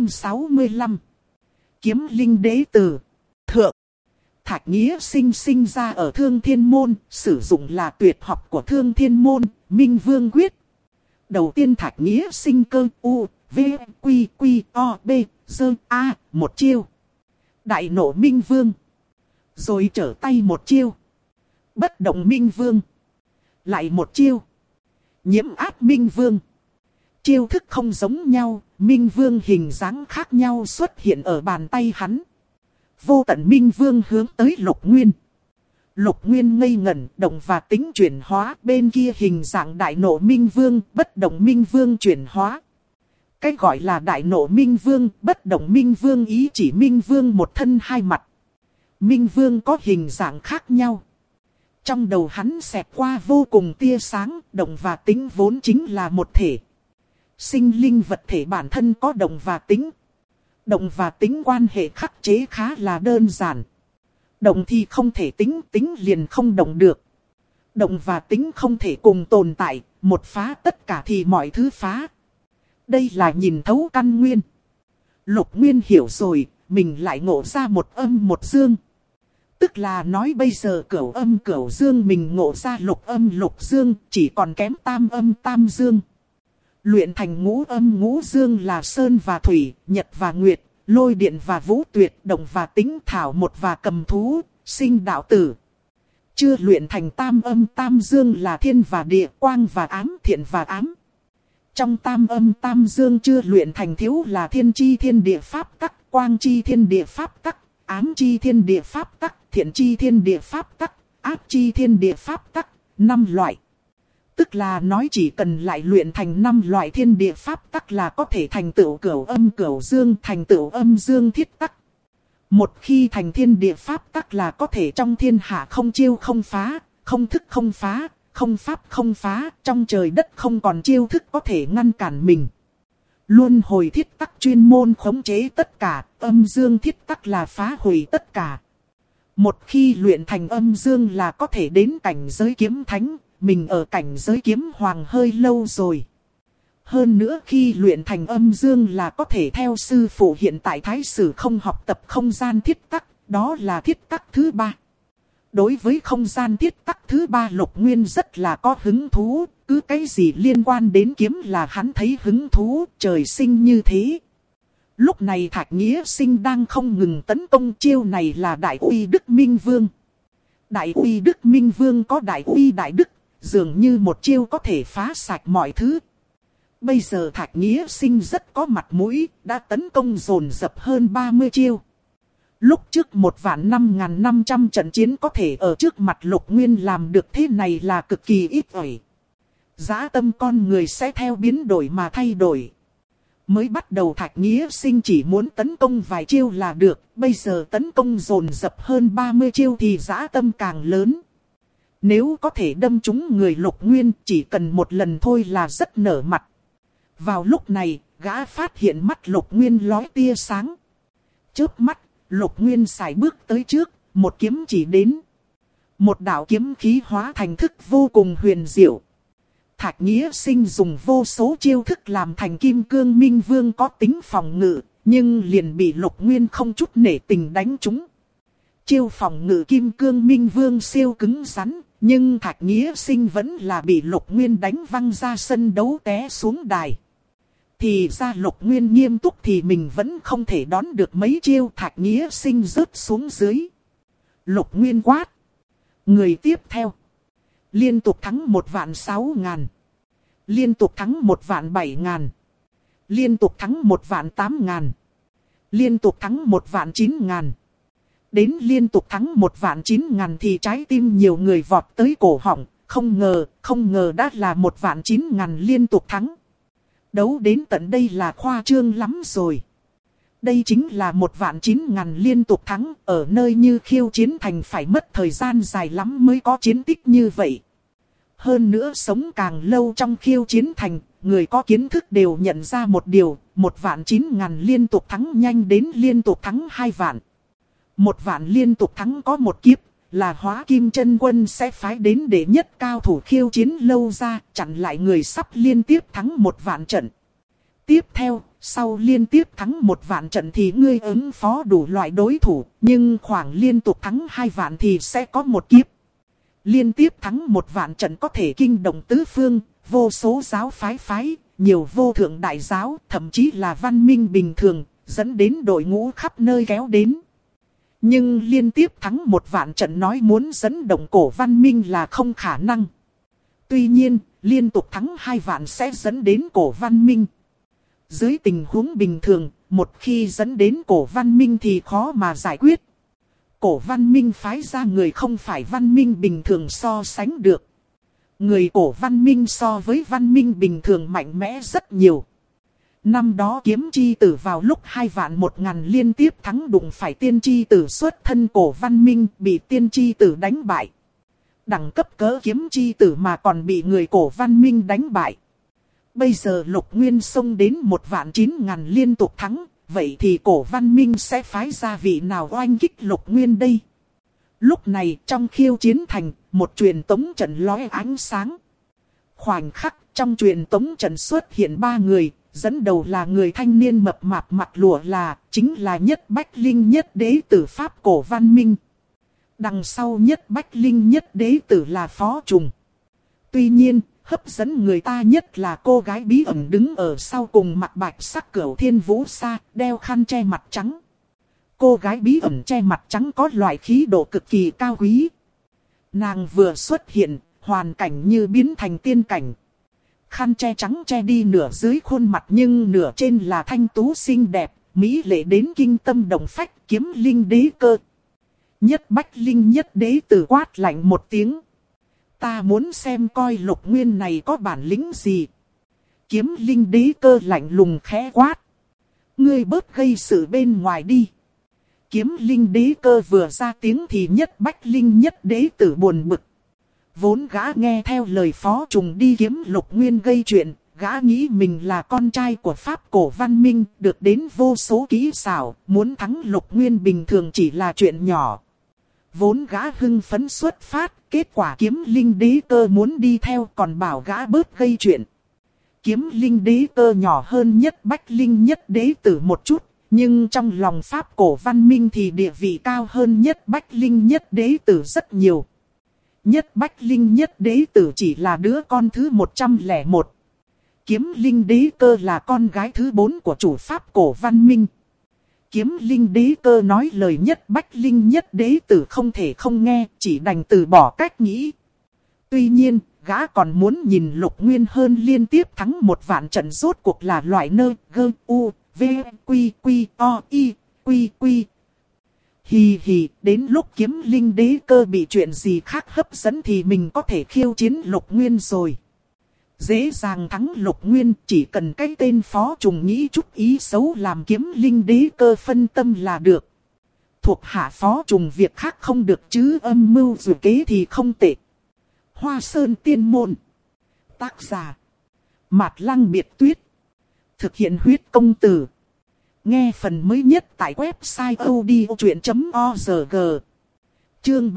765. Kiếm Linh Đế Tử. Thượng. Thạch Nghĩa Sinh sinh ra ở Thương Thiên Môn, sử dụng là tuyệt học của Thương Thiên Môn, Minh Vương Quyết. Đầu tiên Thạch Nghĩa Sinh cơ U, V, Quy, Quy, O, B, Dơ, A, một chiêu. Đại nộ Minh Vương. Rồi trở tay một chiêu. Bất động Minh Vương. Lại một chiêu. Nhiễm áp Minh Vương. Chiêu thức không giống nhau, Minh Vương hình dáng khác nhau xuất hiện ở bàn tay hắn. Vô tận Minh Vương hướng tới Lục Nguyên. Lục Nguyên ngây ngẩn, động và tính chuyển hóa, bên kia hình dạng đại nộ Minh Vương, bất động Minh Vương chuyển hóa. Cái gọi là đại nộ Minh Vương, bất động Minh Vương ý chỉ Minh Vương một thân hai mặt. Minh Vương có hình dạng khác nhau. Trong đầu hắn xẹt qua vô cùng tia sáng, động và tính vốn chính là một thể. Sinh linh vật thể bản thân có động và tính. Động và tính quan hệ khắc chế khá là đơn giản. Động thì không thể tính, tính liền không động được. Động và tính không thể cùng tồn tại, một phá tất cả thì mọi thứ phá. Đây là nhìn thấu căn nguyên. Lục Nguyên hiểu rồi, mình lại ngộ ra một âm một dương. Tức là nói bây giờ cửu âm cửu dương mình ngộ ra lục âm lục dương, chỉ còn kém tam âm tam dương. Luyện thành ngũ âm ngũ dương là sơn và thủy, nhật và nguyệt, lôi điện và vũ tuyệt, động và tính, thảo một và cầm thú, sinh đạo tử. Chưa luyện thành tam âm tam dương là thiên và địa, quang và ám, thiện và ám. Trong tam âm tam dương chưa luyện thành thiếu là thiên chi thiên địa pháp tắc, quang chi thiên địa pháp tắc, ám chi thiên địa pháp tắc, thiện chi thiên địa pháp tắc, áp chi thiên địa pháp tắc, 5 loại. Tức là nói chỉ cần lại luyện thành 5 loại thiên địa pháp tắc là có thể thành tựu cửu âm cửu dương, thành tựu âm dương thiết tắc. Một khi thành thiên địa pháp tắc là có thể trong thiên hạ không chiêu không phá, không thức không phá, không pháp không phá, trong trời đất không còn chiêu thức có thể ngăn cản mình. Luân hồi thiết tắc chuyên môn khống chế tất cả, âm dương thiết tắc là phá hủy tất cả. Một khi luyện thành âm dương là có thể đến cảnh giới kiếm thánh, mình ở cảnh giới kiếm hoàng hơi lâu rồi. Hơn nữa khi luyện thành âm dương là có thể theo sư phụ hiện tại thái sử không học tập không gian thiết tắc, đó là thiết tắc thứ 3. Đối với không gian thiết tắc thứ 3 Lục Nguyên rất là có hứng thú, cứ cái gì liên quan đến kiếm là hắn thấy hứng thú, trời sinh như thế. Lúc này Thạch Nghĩa Sinh đang không ngừng tấn công, chiêu này là Đại Uy Đức Minh Vương. Đại Uy Đức Minh Vương có Đại Uy Đại Đức, dường như một chiêu có thể phá sạch mọi thứ. Bây giờ Thạch Nghĩa Sinh rất có mặt mũi, đã tấn công dồn dập hơn 30 chiêu. Lúc trước 1.500.500 trận chiến có thể ở trước mặt Lục Nguyên làm được thế này là cực kỳ ít ỏi. Dã tâm con người sẽ theo biến đổi mà thay đổi. Mới bắt đầu Thạch Nghĩa Sinh chỉ muốn tấn công vài chiêu là được, bây giờ tấn công dồn dập hơn 30 chiêu thì dã tâm càng lớn. Nếu có thể đâm trúng người Lục Nguyên chỉ cần một lần thôi là rất nở mặt. Vào lúc này, gã phát hiện mắt Lục Nguyên lóe tia sáng. Chớp mắt, Lục Nguyên sải bước tới trước, một kiếm chỉ đến. Một đạo kiếm khí hóa thành thức vô cùng huyền diệu. Thạch Nghĩa Sinh dùng vô số chiêu thức làm thành Kim Cương Minh Vương có tính phòng ngự, nhưng liền bị Lục Nguyên không chút nể tình đánh trúng. Chiêu phòng ngự Kim Cương Minh Vương siêu cứng rắn, nhưng Thạch Nghĩa Sinh vẫn là bị Lục Nguyên đánh văng ra sân đấu té xuống đài. Thì ra Lục Nguyên nghiêm túc thì mình vẫn không thể đón được mấy chiêu, Thạch Nghĩa Sinh rớt xuống dưới. Lục Nguyên quát. Người tiếp theo. Liên tục thắng 1.600.000. Liên tục thắng 1.700.000. Liên tục thắng 1.800.000. Liên tục thắng 1.900.000. Đến liên tục thắng 1.900.000 thì trái tim nhiều người vọt tới cổ họng. Không ngờ đã là 1.900.000 liên tục thắng. Đấu đến tận đây là khoa trương lắm rồi. Đây chính là 1.900.000 liên tục thắng, ở nơi như Khiêu Chiến Thành phải mất thời gian dài lắm mới có chiến tích như vậy. Hơn nữa sống càng lâu trong Khiêu Chiến Thành, người có kiến thức đều nhận ra một điều, 1.900.000 liên tục thắng nhanh đến liên tục thắng 2 vạn. 1 vạn liên tục thắng có một kiếp, là Hóa Kim Chân Quân sẽ phái đến đệ nhất cao thủ khiêu chiến lâu ra, chặn lại người sắp liên tiếp thắng 1 vạn trận. Tiếp theo, sau liên tiếp thắng 1 vạn trận thì ngươi ứng phó đủ loại đối thủ, nhưng khoảng liên tục thắng 2 vạn thì sẽ có một kiếp. Liên tiếp thắng 1 vạn trận có thể kinh động tứ phương, vô số giáo phái, nhiều vô thượng đại giáo, thậm chí là văn minh bình thường, dẫn đến đội ngũ khắp nơi kéo đến. Nhưng liên tiếp thắng 1 vạn trận nói muốn dẫn động cổ văn minh là không khả năng. Tuy nhiên, liên tục thắng 2 vạn sẽ dẫn đến cổ văn minh. Dưới tình huống bình thường, một khi dẫn đến cổ văn minh thì khó mà giải quyết. Cổ văn minh phái ra người không phải văn minh bình thường so sánh được. Người cổ văn minh so với văn minh bình thường mạnh mẽ rất nhiều. Năm đó Kiếm Chi Tử vào lúc 2.100.000 liên tiếp thắng đụng phải Tiên Chi Tử xuất thân cổ văn minh, bị Tiên Chi Tử đánh bại. Đẳng cấp cỡ Kiếm Chi Tử mà còn bị người cổ văn minh đánh bại. Bây giờ Lục Nguyên xông đến 1.900.000 liên tục thắng, vậy thì cổ văn minh sẽ phái ra vị nào oanh kích Lục Nguyên đây? Lúc này trong Khiêu Chiến Thành, một truyền tống trận lóe ánh sáng. Khoảnh khắc trong truyền tống trận xuất hiện 3 người. Dẫn đầu là người thanh niên mập mạp mặt lụa là, chính là Nhất Bách Linh Nhất Đế Tử Pháp cổ văn minh. Đằng sau Nhất Bách Linh Nhất Đế Tử là Phó Trùng. Tuy nhiên, hấp dẫn người ta nhất là cô gái bí ẩn đứng ở sau cùng mặc bạch sắc Cửu Thiên Vũ Sa, đeo khăn che mặt trắng. Cô gái bí ẩn che mặt trắng có loại khí độ cực kỳ cao quý. Nàng vừa xuất hiện, hoàn cảnh như biến thành tiên cảnh. Khăn che trắng che đi nửa dưới khuôn mặt nhưng nửa trên là thanh tú xinh đẹp, mỹ lệ đến kinh tâm động phách, Kiếm Linh Đế cơ. Nhất Bách Linh Nhất Đế Tử quát lạnh một tiếng. ta muốn xem coi Lục Nguyên này có bản lĩnh gì. Kiếm linh đế cơ lạnh lùng khẽ quát. Ngươi bớt gây sự bên ngoài đi. Kiếm linh đế cơ vừa ra tiếng thì Nhất Bách Linh Nhất đế tử buồn bực. Vốn gã nghe theo lời Phó Trùng đi kiếm Lục Nguyên gây chuyện, gã nghĩ mình là con trai của Pháp cổ văn minh, được đến vô số kỹ xảo, muốn thắng Lục Nguyên bình thường chỉ là chuyện nhỏ. Vốn gã hưng phấn xuất phát, kết quả kiếm linh đế cơ muốn đi theo còn bảo gã bớt gây chuyện. Kiếm linh đế cơ nhỏ hơn Nhất Bách Linh Nhất đế tử một chút, nhưng trong lòng Pháp cổ văn minh thì địa vị cao hơn Nhất Bách Linh Nhất đế tử rất nhiều. Nhất Bách Linh Nhất đế tử chỉ là đứa con thứ 101. Kiếm linh đế cơ là con gái thứ 4 của chủ Pháp cổ văn minh. Kiếm linh đế cơ nói lời Nhất Bách Linh Nhất đế tử không thể không nghe, chỉ đành từ bỏ cách nghĩ. Tuy nhiên, gã còn muốn nhìn Lục Nguyên hơn liên tiếp thắng một vạn trận rốt cuộc là loại nơ, gơ, u, v, quy, quy, o, y, quy, quy. Hì hì, đến lúc kiếm linh đế cơ bị chuyện gì khác hấp dẫn thì mình có thể khiêu chiến Lục Nguyên rồi. Dễ dàng thắng Lục Nguyên, chỉ cần cái tên Phó Trùng nghĩ chút ý xấu làm kiếm linh đế cơ phân tâm là được. Thuộc hạ Phó Trùng việc khác không được chứ âm mưu dự kế thì không tệ. Hoa Sơn Tiên Môn. Tác giả Mạt Lăng Biệt Tuyết. Thực hiện huyết công từ. Nghe phần mới nhất tại website odchuyện.org. Chương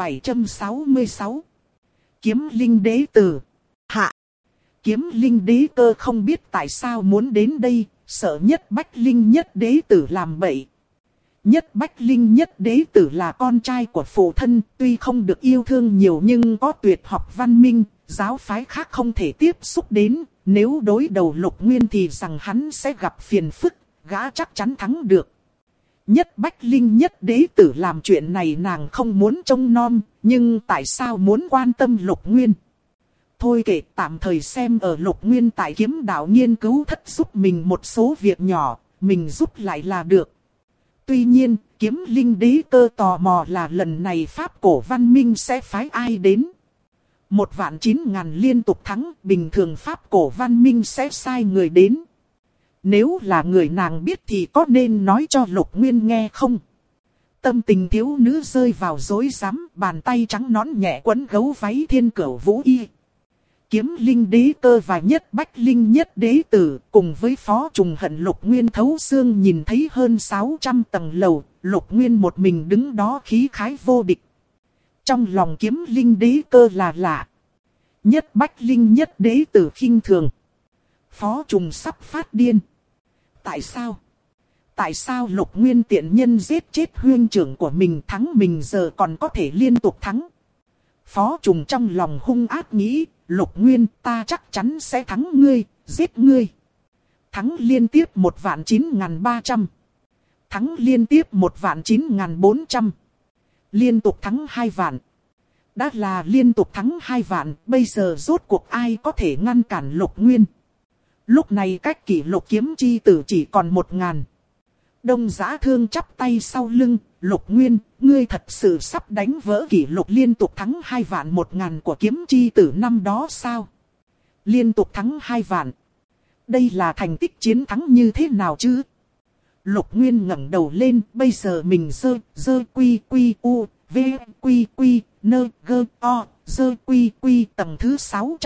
766. Kiếm linh đế tử. Hạ. Kiếm linh đế cơ không biết tại sao muốn đến đây, sợ Nhất Bách Linh Nhất đế tử làm bậy. Nhất Bách Linh Nhất đế tử là con trai của phụ thân, tuy không được yêu thương nhiều nhưng có tuyệt học văn minh, giáo phái khác không thể tiếp xúc đến. Nếu đối đầu Lục Nguyên thì rằng hắn sẽ gặp phiền phức, gã chắc chắn thắng được. Nhất Bách Linh Nhất đế tử làm chuyện này nàng không muốn trông nom, nhưng tại sao muốn quan tâm Lục Nguyên? Thôi kệ, tạm thời xem ở Lục Nguyên tại kiếm đạo nghiên cứu thất giúp mình một số việc nhỏ, mình giúp lại là được. Tuy nhiên, kiếm linh đế cơ tò mò là lần này Pháp cổ văn minh sẽ phái ai đến. 1.900.000 liên tục thắng, bình thường Pháp cổ văn minh sẽ sai người đến. Nếu là người nàng biết thì có nên nói cho Lục Nguyên nghe không? Tâm tình thiếu nữ rơi vào rối rắm, bàn tay trắng nõn nhẹ quấn gấu váy thiên cửu vũ y. Kiếm linh đế cơ và Nhất Bách Linh Nhất đế tử cùng với Phó Trùng hận Lục Nguyên thấu xương nhìn thấy hơn 600 tầng lầu, Lục Nguyên một mình đứng đó khí khái vô địch. Trong lòng kiếm linh đế cơ là lạ. Nhất Bách Linh Nhất đế tử khinh thường. Phó Trùng sắp phát điên. Tại sao? Tại sao Lục Nguyên tiện nhân giết chết huynh trưởng của mình, thắng mình giờ còn có thể liên tục thắng? Phó Trùng trong lòng hung ác nghĩ, Lục Nguyên ta chắc chắn sẽ thắng ngươi, giết ngươi. Thắng liên tiếp 1.9.300. Thắng liên tiếp 1.9.400. Liên tục thắng 2 vạn. Đã là liên tục thắng 2 vạn, bây giờ rốt cuộc ai có thể ngăn cản Lục Nguyên? Lúc này cách kỷ lục kiếm chi tử chỉ còn 1.000. Đông Giã Thương chắp tay sau lưng, Lục Nguyên, ngươi thật sự sắp đánh vỡ kỷ lục liên tục thắng 2 vạn 1.000 của kiếm chi tử năm đó sao? Liên tục thắng 2 vạn. Đây là thành tích chiến thắng như thế nào chứ? Lục Nguyên ngẩng đầu lên, bây giờ mình dơ quy quy u, v quy quy, nơ gơ o, dơ quy quy tầng thứ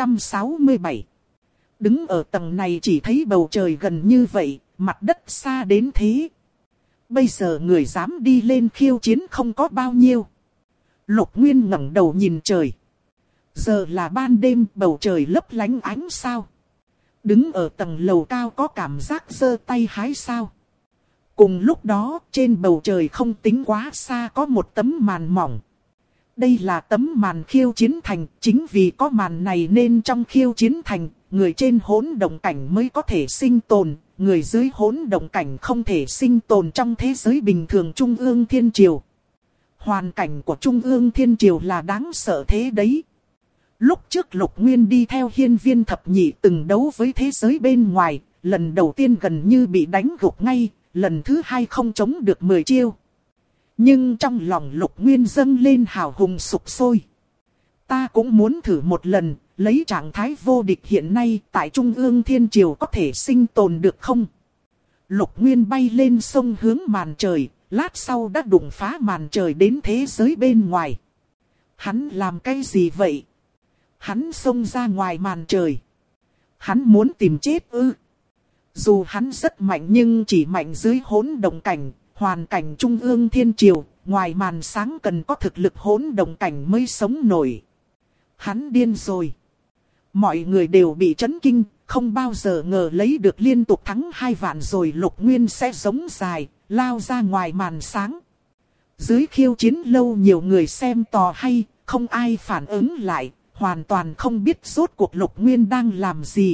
667. Đứng ở tầng này chỉ thấy bầu trời gần như vậy, mặt đất xa đến thế. Bây giờ người dám đi lên khiêu chiến không có bao nhiêu. Lục Nguyên ngẩng đầu nhìn trời. Giờ là ban đêm, bầu trời lấp lánh ánh sao. Đứng ở tầng lầu cao có cảm giác giơ tay hái sao. Cùng lúc đó, trên bầu trời không tính quá xa có một tấm màn mỏng. Đây là tấm màn khiêu chiến thành, chính vì có màn này nên trong khiêu chiến thành, người trên hỗn động cảnh mới có thể sinh tồn, người dưới hỗn động cảnh không thể sinh tồn trong thế giới bình thường Trung ương Thiên Triều. Hoàn cảnh của Trung ương Thiên Triều là đáng sợ thế đấy. Lúc trước Lục Nguyên đi theo Hiên Viên Thập Nhị từng đấu với thế giới bên ngoài, lần đầu tiên gần như bị đánh gục ngay, lần thứ hai không chống được 10 chiêu. Nhưng trong lòng Lục Nguyên dâng lên hào hùng sục sôi. Ta cũng muốn thử một lần, lấy trạng thái vô địch hiện nay tại Trung ương Thiên Triều có thể sinh tồn được không? Lục Nguyên bay lên sông hướng màn trời, lát sau đã đụng phá màn trời đến thế giới bên ngoài. Hắn làm cái gì vậy? Hắn xông ra ngoài màn trời. Hắn muốn tìm chết ư? Dù hắn rất mạnh nhưng chỉ mạnh dưới hỗn động cảnh, hoàn cảnh Trung ương Thiên Triều, ngoài màn sáng cần có thực lực hỗn động cảnh mới sống nổi. Hắn điên rồi. Mọi người đều bị chấn kinh, không bao giờ ngờ lấy được liên tục thắng 2 vạn rồi Lục Nguyên sẽ giống dài, lao ra ngoài màn sáng. Dưới khiêu chiến lâu nhiều người xem tò hay, không ai phản ứng lại, hoàn toàn không biết rốt cuộc Lục Nguyên đang làm gì.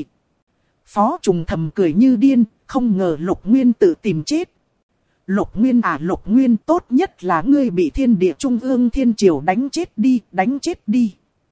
Phó Trùng thầm cười như điên, không ngờ Lục Nguyên tự tìm chết. Lục Nguyên à, Lục Nguyên, tốt nhất là ngươi bị thiên địa Trung ương Thiên Triều đánh chết đi, đánh chết đi.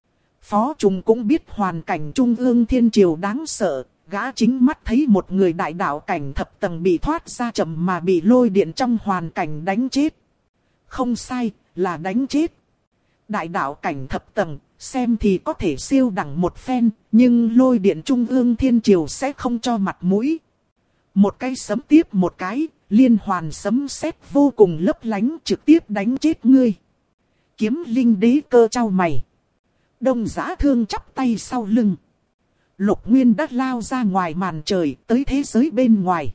Phó Trùng cũng biết hoàn cảnh Trung ương Thiên Triều đáng sợ, gã chính mắt thấy một người đại đạo cảnh thập tầng bị thoát ra chậm mà bị lôi điện trong hoàn cảnh đánh chết. Không sai, là đánh chết. Đại đạo cảnh thập tầng, xem thì có thể siêu đẳng một phen, nhưng lôi điện Trung ương Thiên Triều sẽ không cho mặt mũi. Một cái sấm tiếp một cái, liên hoàn sấm sét vô cùng lấp lánh trực tiếp đánh chết ngươi. Kiếm Linh Đế Cơ chau mày. Đông Giã Thương chắp tay sau lưng. Lục Nguyên đã lao ra ngoài màn trời tới thế giới bên ngoài.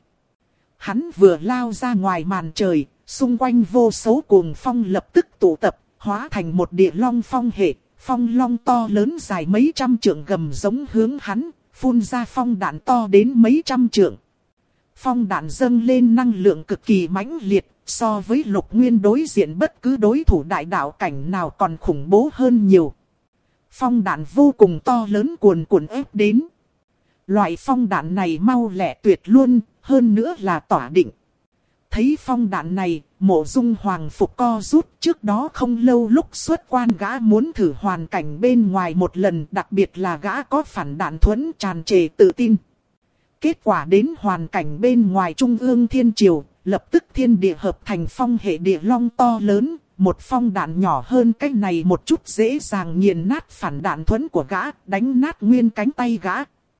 Hắn vừa lao ra ngoài màn trời, xung quanh vô số cuồng phong lập tức tụ tập, hóa thành một địa long phong hệ. Phong long to lớn dài mấy trăm trượng gầm giống hướng hắn, phun ra phong đạn to đến mấy trăm trượng. Phong đạn dâng lên năng lượng cực kỳ mãnh liệt, so với Lục Nguyên đối diện bất cứ đối thủ đại đạo cảnh nào còn khủng bố hơn nhiều. Phong đạn vô cùng to lớn cuồn cuộn ép đến. Loại phong đạn này mau lẹ tuyệt luôn, hơn nữa là tỏa định. Thấy phong đạn này, Mộ Dung Hoàng Phục co rút, trước đó không lâu lúc xuất quan gã muốn thử hoàn cảnh bên ngoài một lần, đặc biệt là gã có phản đạn thuẫn tràn trề tự tin. Kết quả đến hoàn cảnh bên ngoài Trung ương Thiên Triều, lập tức thiên địa hợp thành phong hệ địa long to lớn, một phong đạn nhỏ hơn cái này một chút dễ dàng nghiền nát phản đạn thuẫn của gã, đánh nát nguyên cánh tay gã.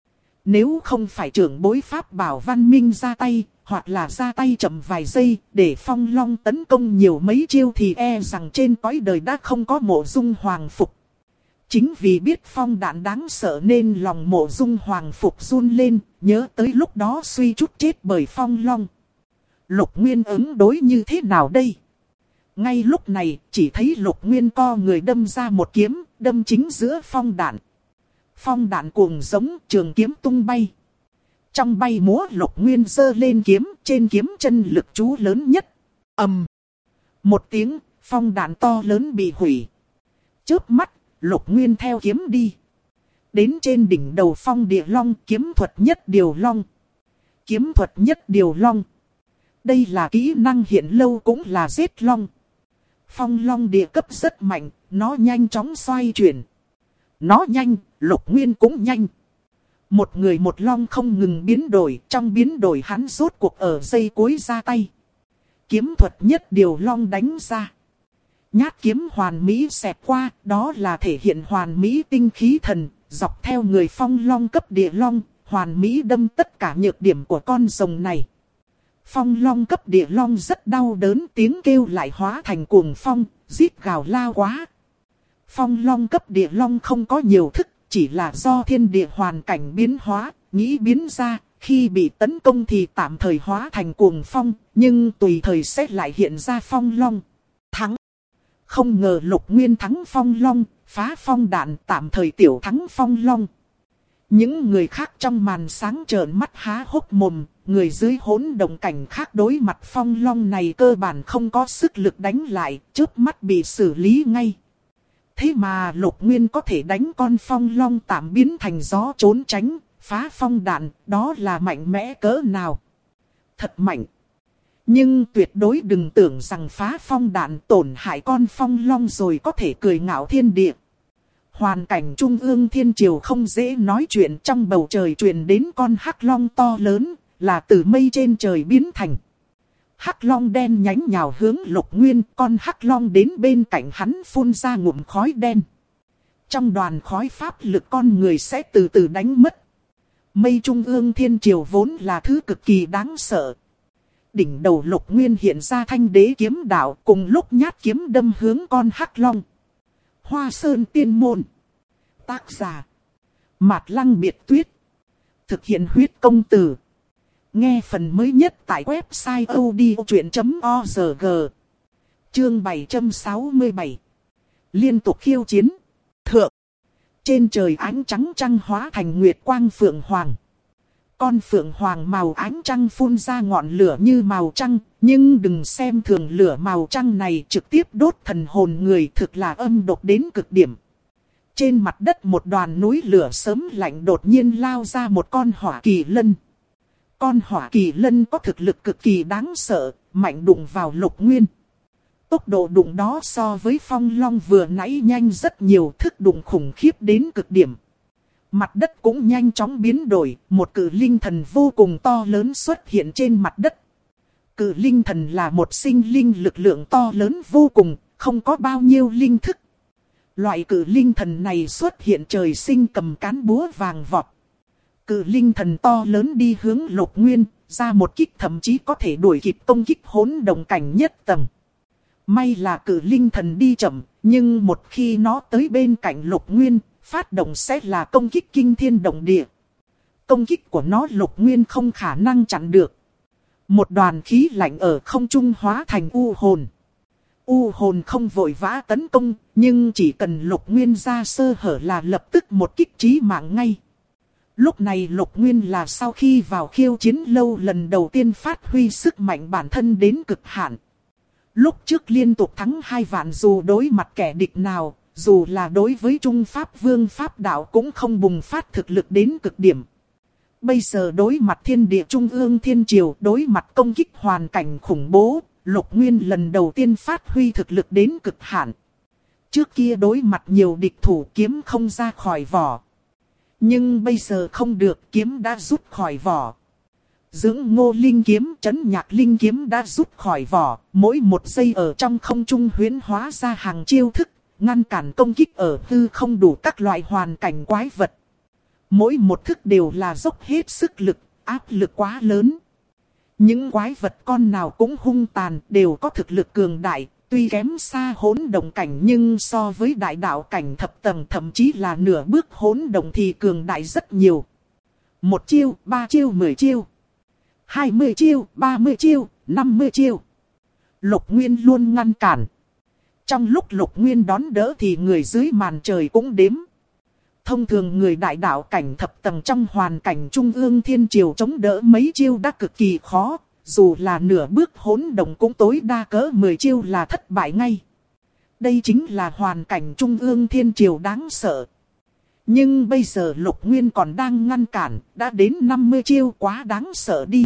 Nếu không phải trưởng bối pháp bảo Văn Minh ra tay, hoặc là ra tay chậm vài giây để Phong Long tấn công nhiều mấy chiêu thì e rằng trên cõi đời đã không có Mộ Dung Hoàng Phục. Chính vì biết phong đạn đáng sợ nên lòng Mộ Dung Hoàng Phục run lên, nhớ tới lúc đó suy chút chết bởi Phong Long. Lục Nguyên ứng đối như thế nào đây? Ngay lúc này chỉ thấy Lục Nguyên co người đâm ra một kiếm, đâm chính giữa phong đạn. Phong đạn cuồng giống, trường kiếm tung bay. Trong bay múa Lục Nguyên giơ lên kiếm, trên kiếm chân lực chú lớn nhất. Ầm. Một tiếng, phong đạn to lớn bị hủy. Chớp mắt, Lục Nguyên theo kiếm đi. Đến trên đỉnh đầu phong địa long, kiếm thuật nhất điều long. Kiếm thuật nhất điều long. Đây là kỹ năng hiện lâu cũng là giết long. Phong long địa cấp rất mạnh, nó nhanh chóng xoay chuyển. Nó nhanh, Lục Nguyên cũng nhanh. Một người một long không ngừng biến đổi, trong biến đổi hắn rốt cuộc ở giây cuối ra tay. Kiếm thuật nhất điều long đánh ra. Nhát kiếm hoàn mỹ xẹt qua, đó là thể hiện hoàn mỹ tinh khí thần, dọc theo người phong long cấp địa long, hoàn mỹ đâm tất cả nhược điểm của con rồng này. Phong long cấp địa long rất đau đớn, tiếng kêu lại hóa thành cuồng phong, rít gào lao quá. Phong long cấp địa long không có nhiều thức, chỉ là do thiên địa hoàn cảnh biến hóa, nghĩ biến ra, khi bị tấn công thì tạm thời hóa thành cuồng phong, nhưng tùy thời sẽ lại hiện ra phong long. Thắng! Không ngờ Lục Nguyên thắng phong long, phá phong đạn tạm thời tiểu thắng phong long. Những người khác trong màn sáng trợn mắt há hốc mồm, người dưới hỗn động cảnh khác đối mặt phong long này cơ bản không có sức lực đánh lại, chớp mắt bị xử lý ngay. Thế mà Lục Nguyên có thể đánh con phong long tạm biến thành gió trốn tránh, phá phong đạn, đó là mạnh mẽ cỡ nào. Thật mạnh. Nhưng tuyệt đối đừng tưởng rằng phá phong đạn tổn hại con phong long rồi có thể cười ngạo thiên địa. Hoàn cảnh Trung ương Thiên Triều không dễ nói chuyện, trong bầu trời truyền đến con hắc long to lớn, là từ mây trên trời biến thành. Hắc long đen nhánh nhào hướng Lục Nguyên, con hắc long đến bên cạnh hắn phun ra ngụm khói đen. Trong đoàn khói pháp lực con người sẽ từ từ đánh mất. Mây trung ương thiên triều vốn là thứ cực kỳ đáng sợ. Đỉnh đầu Lục Nguyên hiện ra thanh đế kiếm đạo, cùng lúc nhát kiếm đâm hướng con hắc long. Hoa Sơn Tiên Môn. Tác giả: Mạt Lăng Biệt Tuyết. Thực hiện huyết công từ. Nghe phần mới nhất tại website odchuyện.org. Chương 767. Liên tục khiêu chiến. Thượng. Trên trời ánh trắng trăng hóa thành nguyệt quang phượng hoàng. Con phượng hoàng màu ánh trăng phun ra ngọn lửa như màu trăng, nhưng đừng xem thường lửa màu trăng này trực tiếp đốt thần hồn người, thực là âm độc đến cực điểm. Trên mặt đất một đoàn núi lửa sớm lạnh đột nhiên lao ra một con hỏa kỳ lân. Con hỏa kỳ lân có thực lực cực kỳ đáng sợ, mạnh đụng vào Lục Nguyên. Tốc độ đụng đó so với phong long vừa nãy nhanh rất nhiều, thức đụng khủng khiếp đến cực điểm. Mặt đất cũng nhanh chóng biến đổi, một cự linh thần vô cùng to lớn xuất hiện trên mặt đất. Cự linh thần là một sinh linh lực lượng to lớn vô cùng, không có bao nhiêu linh thức. Loại cự linh thần này xuất hiện trời sinh cầm cán búa vàng vọt. Cự linh thần to lớn đi hướng Lục Nguyên, ra một kích thậm chí có thể đuổi kịp công kích hỗn động cảnh nhất tầng. May là cự linh thần đi chậm, nhưng một khi nó tới bên cạnh Lục Nguyên, phát động sẽ là công kích kinh thiên động địa. Công kích của nó Lục Nguyên không khả năng chặn được. Một đoàn khí lạnh ở không trung hóa thành u hồn. U hồn không vội vã tấn công, nhưng chỉ cần Lục Nguyên ra sơ hở là lập tức một kích chí mạng ngay. Lúc này Lục Nguyên là sau khi vào khiêu chiến lâu lần đầu tiên phát huy sức mạnh bản thân đến cực hạn. Lúc trước liên tục thắng 2 vạn, dù đối mặt kẻ địch nào, dù là đối với Trung Pháp Vương Pháp Đạo cũng không bùng phát thực lực đến cực điểm. Bây giờ đối mặt thiên địa Trung ương thiên triều, đối mặt công kích hoàn cảnh khủng bố, Lục Nguyên lần đầu tiên phát huy thực lực đến cực hạn. Trước kia đối mặt nhiều địch thủ kiếm không ra khỏi vỏ. Nhưng bây giờ không được, kiếm đã rút khỏi vỏ. Dưỡng Ngô Linh kiếm, Trấn Nhạc Linh kiếm đã rút khỏi vỏ, mỗi một giây ở trong không trung huyễn hóa ra hàng chiêu thức, ngăn cản công kích ở hư không đủ các loại hoàn cảnh quái vật. Mỗi một thức đều là dốc hết sức lực, áp lực quá lớn. Những quái vật con nào cũng hung tàn, đều có thực lực cường đại, tuy kém xa hỗn động cảnh nhưng so với đại đạo cảnh thập tầng thậm chí là nửa bước hỗn động thì cường đại rất nhiều. 1 chiêu, 3 chiêu, 10 chiêu. 20 chiêu, 30 chiêu, 50 chiêu. Lục Nguyên luôn ngăn cản. Trong lúc Lục Nguyên đón đỡ thì người dưới màn trời cũng đếm. Thông thường người đại đạo cảnh thập tầng trong hoàn cảnh Trung ương thiên triều chống đỡ mấy chiêu đã cực kỳ khó. Dù là nửa bước hỗn động cũng tối đa cỡ 10 chiêu là thất bại ngay. Đây chính là hoàn cảnh Trung ương thiên triều đáng sợ. Nhưng bây giờ Lục Nguyên còn đang ngăn cản, đã đến 50 chiêu quá đáng sợ đi.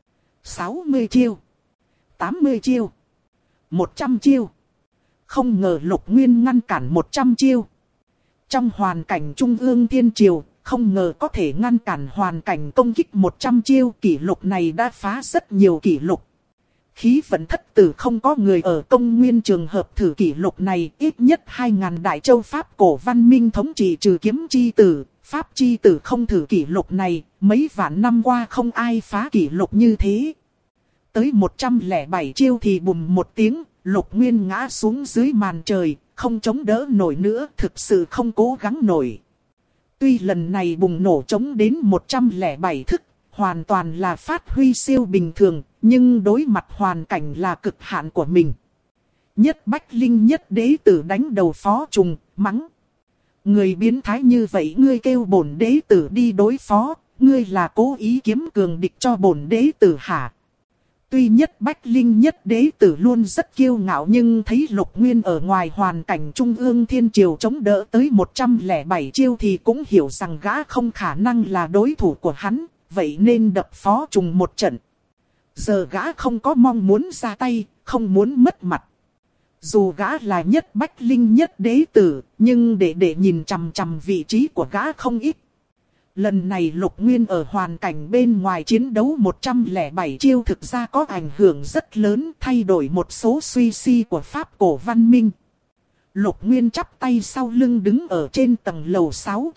60 chiêu, 80 chiêu, 100 chiêu. Không ngờ Lục Nguyên ngăn cản 100 chiêu. Trong hoàn cảnh Trung ương thiên triều, không ngờ có thể ngăn cản hoàn cảnh công kích 100 chiêu, kỷ lục này đã phá rất nhiều kỷ lục. Khí vận thất tử không có người ở công nguyên trường hợp thử kỷ lục này, ít nhất 2.000 đại châu Pháp cổ văn minh thống trị trừ kiếm chi tử, Pháp chi tử không thử kỷ lục này, mấy vạn năm qua không ai phá kỷ lục như thế. Tới 107 chiêu thì bùm một tiếng, Lục Nguyên ngã xuống dưới màn trời, không chống đỡ nổi nữa, thực sự không cố gắng nổi. Tuy lần này bùng nổ chống đến 107 thức, hoàn toàn là phát huy siêu bình thường, nhưng đối mặt hoàn cảnh là cực hạn của mình. Nhất Bách Linh nhất đế tử đánh đầu phó trùng, mắng. Người biến thái như vậy ngươi kêu bổn đế tử đi đối phó, ngươi là cố ý kiếm cường địch cho bổn đế tử hả? Tuy Nhất Bách Linh nhất đế tử luôn rất kiêu ngạo nhưng thấy Lục Nguyên ở ngoài hoàn cảnh Trung ương thiên triều chống đỡ tới 107 chiêu thì cũng hiểu rằng gã không khả năng là đối thủ của hắn, vậy nên đập phó trùng một trận. Giờ gã không có mong muốn ra tay, không muốn mất mặt. Dù gã là Nhất Bách Linh nhất đế tử, nhưng để nhìn chằm chằm vị trí của gã không ít. Lần này Lục Nguyên ở hoàn cảnh bên ngoài chiến đấu 107 chiêu thực ra có ảnh hưởng rất lớn, thay đổi một số suy si của Pháp cổ văn minh. Lục Nguyên chắp tay sau lưng đứng ở trên tầng lầu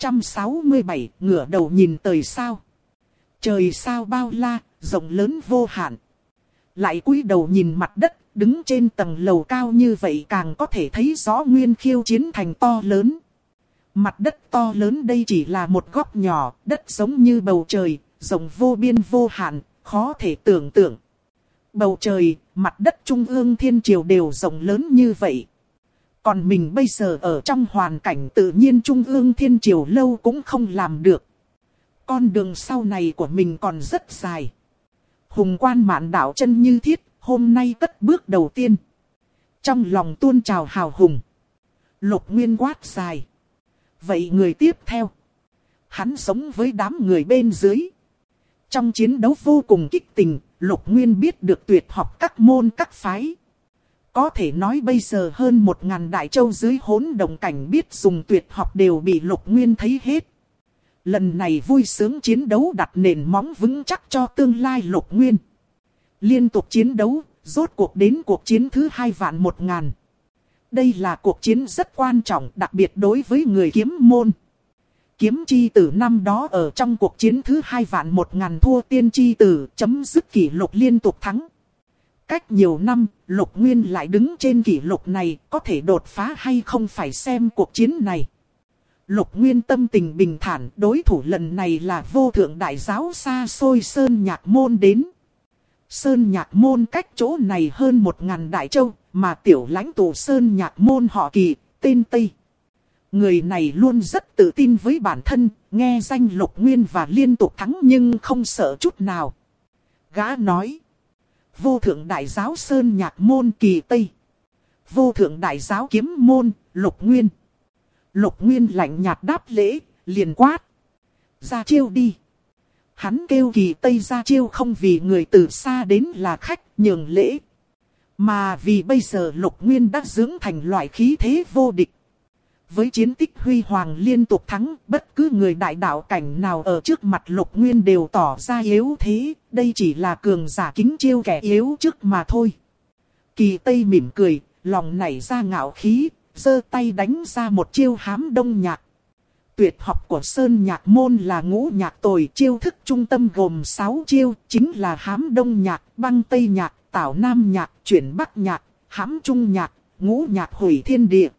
667, ngửa đầu nhìn trời sao. Trời sao bao la, rộng lớn vô hạn. Lại cúi đầu nhìn mặt đất, đứng trên tầng lầu cao như vậy càng có thể thấy rõ nguyên khiêu chiến thành to lớn. Mặt đất to lớn đây chỉ là một góc nhỏ, đất giống như bầu trời, rộng vô biên vô hạn, khó thể tưởng tượng. Bầu trời, mặt đất trung ương thiên triều đều rộng lớn như vậy. Còn mình bây giờ ở trong hoàn cảnh tự nhiên trung ương thiên triều lâu cũng không làm được. Con đường sau này của mình còn rất dài. Hùng quan mạn đảo chân như thiết, hôm nay cất bước đầu tiên. Trong lòng tuôn trào hào hùng. Lục Nguyên quát dài. Vậy người tiếp theo. Hắn sống với đám người bên dưới. Trong chiến đấu vô cùng kích tình, Lục Nguyên biết được tuyệt học các môn các phái. Có thể nói bây giờ hơn 1000 đại châu dưới hỗn động cảnh biết dùng tuyệt học đều bị Lục Nguyên thấy hết. Lần này vui sướng chiến đấu đặt nền móng vững chắc cho tương lai Lục Nguyên. Liên tục chiến đấu, rốt cuộc đến cuộc chiến thứ 2.1000. Đây là cuộc chiến rất quan trọng, đặc biệt đối với người kiếm môn. Kiếm chi tử năm đó ở trong cuộc chiến thứ 2.1000 thua tiên chi tử, chấm dứt kỷ lục liên tục thắng. Cách nhiều năm, Lục Nguyên lại đứng trên kỷ lục này, có thể đột phá hay không phải xem cuộc chiến này. Lục Nguyên tâm tình bình thản, đối thủ lần này là vô thượng đại giáo xa xôi Sơn Nhạc Môn đến. Sơn Nhạc Môn cách chỗ này hơn 1000 đại châu, mà tiểu lãnh tụ Sơn Nhạc Môn họ Kỳ, tên Tây. Người này luôn rất tự tin với bản thân, nghe danh Lục Nguyên và liên tục thắng nhưng không sợ chút nào. Gã nói, vô thượng đại giáo Sơn Nhạc Môn Kỳ Tây. Vô thượng đại giáo kiếm môn, Lục Nguyên. Lục Nguyên lạnh nhạt đáp lễ, liền quát. Ra chiêu đi. Hắn kêu Kỳ Tây ra chiêu không vì người từ xa đến là khách nhường lễ. Mà vì bây giờ Lục Nguyên đã dưỡng thành loại khí thế vô địch. Với chiến tích huy hoàng liên tục thắng, bất cứ người đại đạo cảnh nào ở trước mặt Lục Nguyên đều tỏ ra yếu thế. Đây chỉ là cường giả kính chiêu kẻ yếu trước mà thôi. Kỳ Tây mỉm cười, lòng nảy ra ngạo khí, giơ tay đánh ra một chiêu hám đông nhạc. Tuyệt học của Sơn Nhạc Môn là ngũ nhạc tồi, chiêu thức trung tâm gồm 6 chiêu, chính là hám đông nhạc, băng tây nhạc, tảo nam nhạc, chuyển bắc nhạc, hám trung nhạc, ngũ nhạc hủy thiên địa.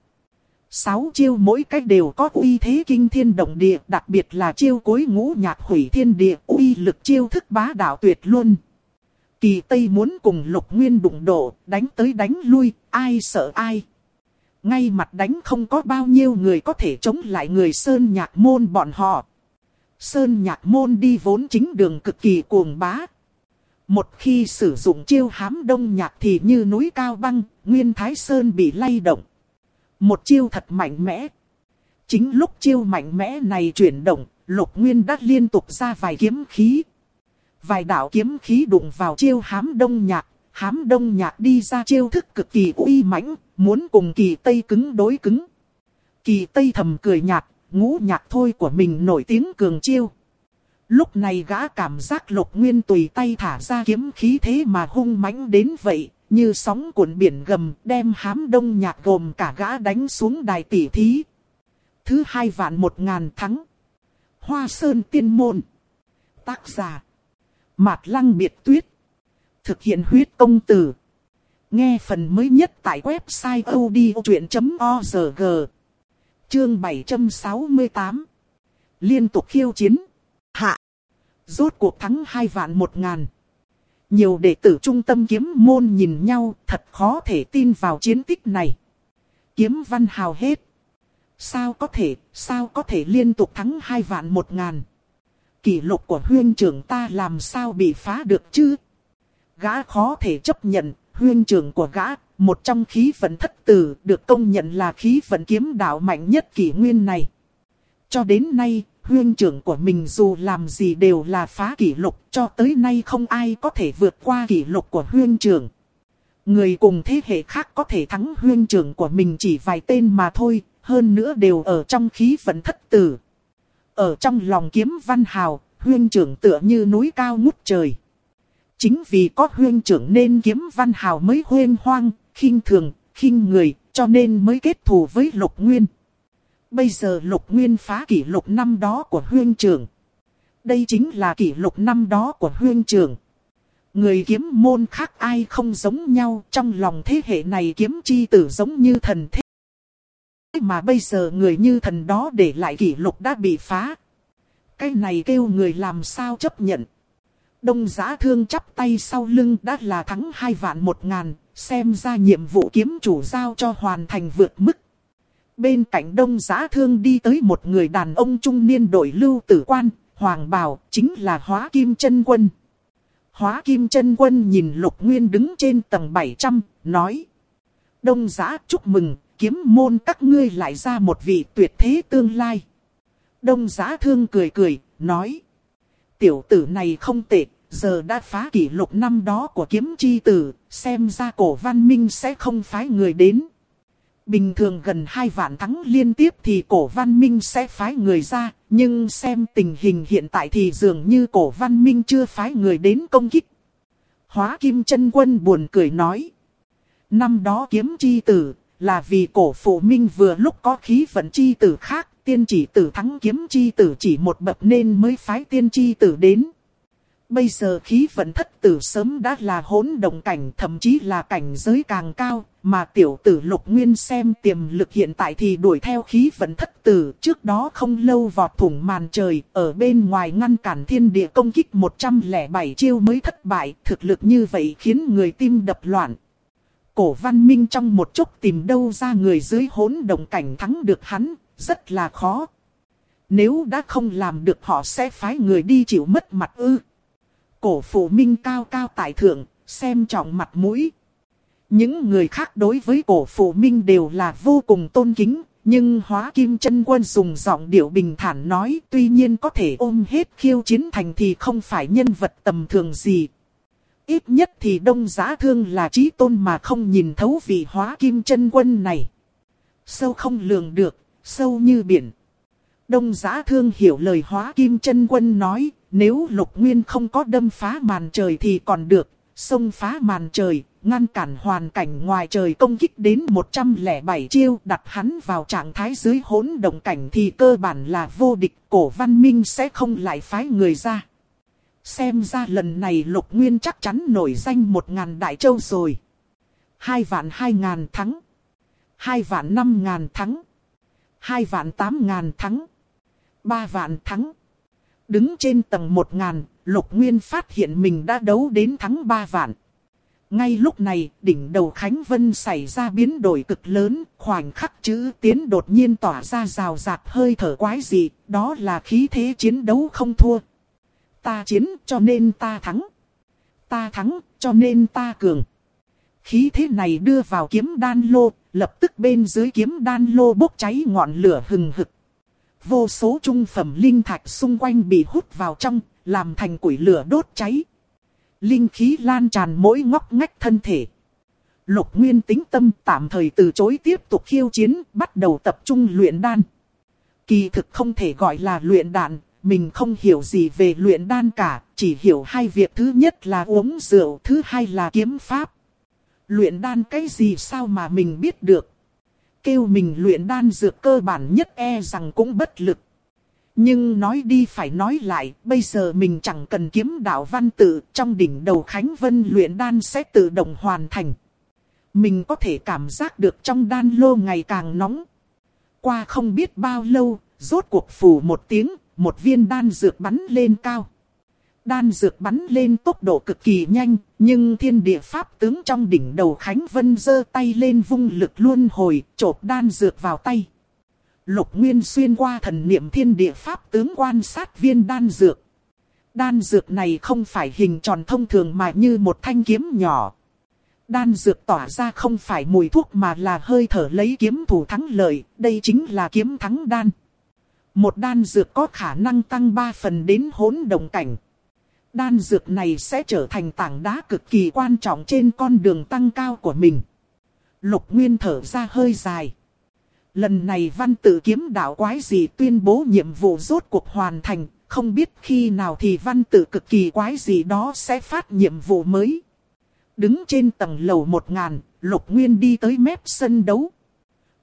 6 chiêu mỗi cách đều có uy thế kinh thiên động địa, đặc biệt là chiêu cuối ngũ nhạc hủy thiên địa, uy lực chiêu thức bá đạo tuyệt luôn. Kỳ Tây muốn cùng Lục Nguyên đụng độ, đánh tới đánh lui, ai sợ ai. Ngay mặt đánh không có bao nhiêu người có thể chống lại người Sơn Nhạc Môn bọn họ. Sơn Nhạc Môn đi vốn chính đường cực kỳ cuồng bá. Một khi sử dụng chiêu hám đông nhạc thì như núi cao băng, Nguyên Thái Sơn bị lay động. Một chiêu thật mạnh mẽ. Chính lúc chiêu mạnh mẽ này chuyển động, Lục Nguyên đã liên tục ra vài kiếm khí. Vài đạo kiếm khí đụng vào chiêu hám đông nhạc. Hám đông nhạc đi ra chiêu thức cực kỳ uy mãnh, muốn cùng Kỳ Tây cứng đối cứng. Kỳ Tây thầm cười nhạt, ngũ nhạc thôi của mình nổi tiếng cường chiêu. Lúc này gã cảm giác Lục Nguyên tùy tay thả ra kiếm khí thế mà hung mãnh đến vậy, như sóng cuộn biển gầm, đem hám đông nhạc gồm cả gã đánh xuống đài tỉ thí. Thứ 2.1000 thắng. Hoa Sơn Tiên Môn. Tác giả Mạt Lăng Biệt Tuyết. Thực hiện huyết công từ. Nghe phần mới nhất tại website odchuyện.org. Chương 768. Liên tục khiêu chiến. Hạ. Rốt cuộc thắng 2.1000. Nhiều đệ tử trung tâm kiếm môn nhìn nhau, thật khó thể tin vào chiến tích này. Kiếm văn hào hết. Sao có thể liên tục thắng 2.1000. Kỷ lục của huynh trưởng ta làm sao bị phá được chứ? Gã khó thể chấp nhận, huynh trưởng của gã, một trong khí vận thất tử, được công nhận là khí vận kiếm đạo mạnh nhất kỷ nguyên này. Cho đến nay, huynh trưởng của mình dù làm gì đều là phá kỷ lục, cho tới nay không ai có thể vượt qua kỷ lục của huynh trưởng. Người cùng thế hệ khác có thể thắng huynh trưởng của mình chỉ vài tên mà thôi, hơn nữa đều ở trong khí vận thất tử. Ở trong lòng kiếm văn hào, huynh trưởng tựa như núi cao ngút trời. Chính vì có huynh trưởng nên kiếm văn hào mới huênh hoang, khinh thường, khinh người, cho nên mới kết thù với Lục Nguyên. Bây giờ Lục Nguyên phá kỷ lục năm đó của huynh trưởng. Đây chính là kỷ lục năm đó của huynh trưởng. Người kiếm môn khác ai không giống nhau, trong lòng thế hệ này kiếm chi tử giống như thần thế. Mà bây giờ người như thần đó để lại kỷ lục đã bị phá. Cái này kêu người làm sao chấp nhận. Đông Giá Thương chắp tay sau lưng đã là thắng 2.100.000, xem ra nhiệm vụ kiếm chủ giao cho hoàn thành vượt mức. Bên cạnh Đông Giá Thương đi tới một người đàn ông trung niên đội lưu tử quan, hoàng bào, chính là Hóa Kim Chân Quân. Hóa Kim Chân Quân nhìn Lục Nguyên đứng trên tầng 700, nói: Đông Giá chúc mừng, kiếm môn các ngươi lại ra một vị tuyệt thế tương lai. Đông Giá Thương cười cười, nói: tiểu tử này không tệ, giờ đã phá kỷ lục năm đó của kiếm chi tử, xem ra Cổ Văn Minh sẽ không phái người đến. Bình thường gần 2 vạn thắng liên tiếp thì Cổ Văn Minh sẽ phái người ra, nhưng xem tình hình hiện tại thì dường như Cổ Văn Minh chưa phái người đến công kích. Hóa Kim Chân Quân buồn cười nói: năm đó kiếm chi tử, là vì Cổ Phụ Minh vừa lúc có khí vận chi tử khác, tiên chỉ tử thắng kiếm chi tử chỉ một bậc nên mới phái tiên chi tử đến. Bây giờ khí vận thất tử sớm đã là hỗn động cảnh, thậm chí là cảnh giới càng cao, mà tiểu tử Lục Nguyên xem tiềm lực hiện tại thì đuổi theo khí vận thất tử, trước đó không lâu vọt thủng màn trời, ở bên ngoài ngăn cản thiên địa công kích 107 chiêu mới thất bại, thực lực như vậy khiến người tim đập loạn. Cổ Văn Minh trong một chốc tìm đâu ra người dưới hỗn động cảnh thắng được hắn, rất là khó. Nếu đã không làm được họ sẽ phái người đi chịu mất mặt ư. Cổ Phụ Minh cao cao tại thượng, xem trọng mặt mũi. Những người khác đối với Cổ Phụ Minh đều là vô cùng tôn kính, nhưng Hóa Kim Chân Quân dùng giọng điệu bình thản nói, tuy nhiên có thể ôm hết khiêu chiến thành thì không phải nhân vật tầm thường gì. Ít nhất thì Đông Giá Thương là chí tôn mà không nhìn thấu vị Hóa Kim Chân Quân này. Sâu không lường được, sâu như biển. Đông Giá Thương hiểu lời Hóa Kim Chân Quân nói, nếu Lục Nguyên không có đâm phá màn trời thì còn được, xông phá màn trời, ngăn cản hoàn cảnh ngoài trời công kích đến 107 chiêu, đặt hắn vào trạng thái dưới hỗn động cảnh thì cơ bản là vô địch, Cổ Văn Minh sẽ không lại phái người ra. Xem ra lần này Lục Nguyên chắc chắn nổi danh 1.000 đại châu rồi. 2.200.000 thắng, 2.500.000 thắng, 2.800.000 thắng, 3 vạn thắng. Đứng trên tầng 1.000, Lục Nguyên phát hiện mình đã đấu đến thắng 3 vạn. Ngay lúc này, đỉnh đầu Khánh Vân xảy ra biến đổi cực lớn, khoảnh khắc chữ tiến đột nhiên tỏa ra rào rạt hơi thở quái dị, đó là khí thế chiến đấu không thua. Ta chiến cho nên ta thắng. Ta thắng cho nên ta cường. Khí thế này đưa vào kiếm đan lô, lập tức bên dưới kiếm đan lô bốc cháy ngọn lửa hừng hực. Vô số trung phẩm linh thạch xung quanh bị hút vào trong, làm thành củi lửa đốt cháy. Linh khí lan tràn mỗi ngóc ngách thân thể. Lục Nguyên tĩnh tâm tạm thời từ chối tiếp tục khiêu chiến, bắt đầu tập trung luyện đan. Kỳ thực không thể gọi là luyện đan, mình không hiểu gì về luyện đan cả, chỉ hiểu hai việc, thứ nhất là uống rượu, thứ hai là kiếm pháp. Luyện đan cái gì sao mà mình biết được. Kêu mình luyện đan dược cơ bản nhất e rằng cũng bất lực. Nhưng nói đi phải nói lại, bây giờ mình chẳng cần kiếm đạo văn tự, trong đỉnh đầu Khánh Vân luyện đan sẽ tự động hoàn thành. Mình có thể cảm giác được trong đan lô ngày càng nóng. Qua không biết bao lâu, rốt cuộc phù một tiếng, một viên đan dược bắn lên cao. Đan dược bắn lên tốc độ cực kỳ nhanh, nhưng thiên địa pháp tướng trong đỉnh đầu Khánh Vân giơ tay lên vung lực luân hồi, chộp đan dược vào tay. Lục Nguyên xuyên qua thần niệm thiên địa pháp tướng quan sát viên đan dược. Đan dược này không phải hình tròn thông thường mà như một thanh kiếm nhỏ. Đan dược tỏa ra không phải mùi thuốc mà là hơi thở lấy kiếm thủ thắng lợi, đây chính là kiếm thắng đan. Một đan dược có khả năng tăng 3 phần đến hỗn động cảnh. Đan dược này sẽ trở thành tảng đá cực kỳ quan trọng trên con đường tăng cao của mình. Lục Nguyên thở ra hơi dài. Lần này văn tự kiếm đạo quái dị tuyên bố nhiệm vụ rốt cuộc hoàn thành, không biết khi nào thì văn tự cực kỳ quái dị đó sẽ phát nhiệm vụ mới. Đứng trên tầng lầu 1000, Lục Nguyên đi tới mép sân đấu.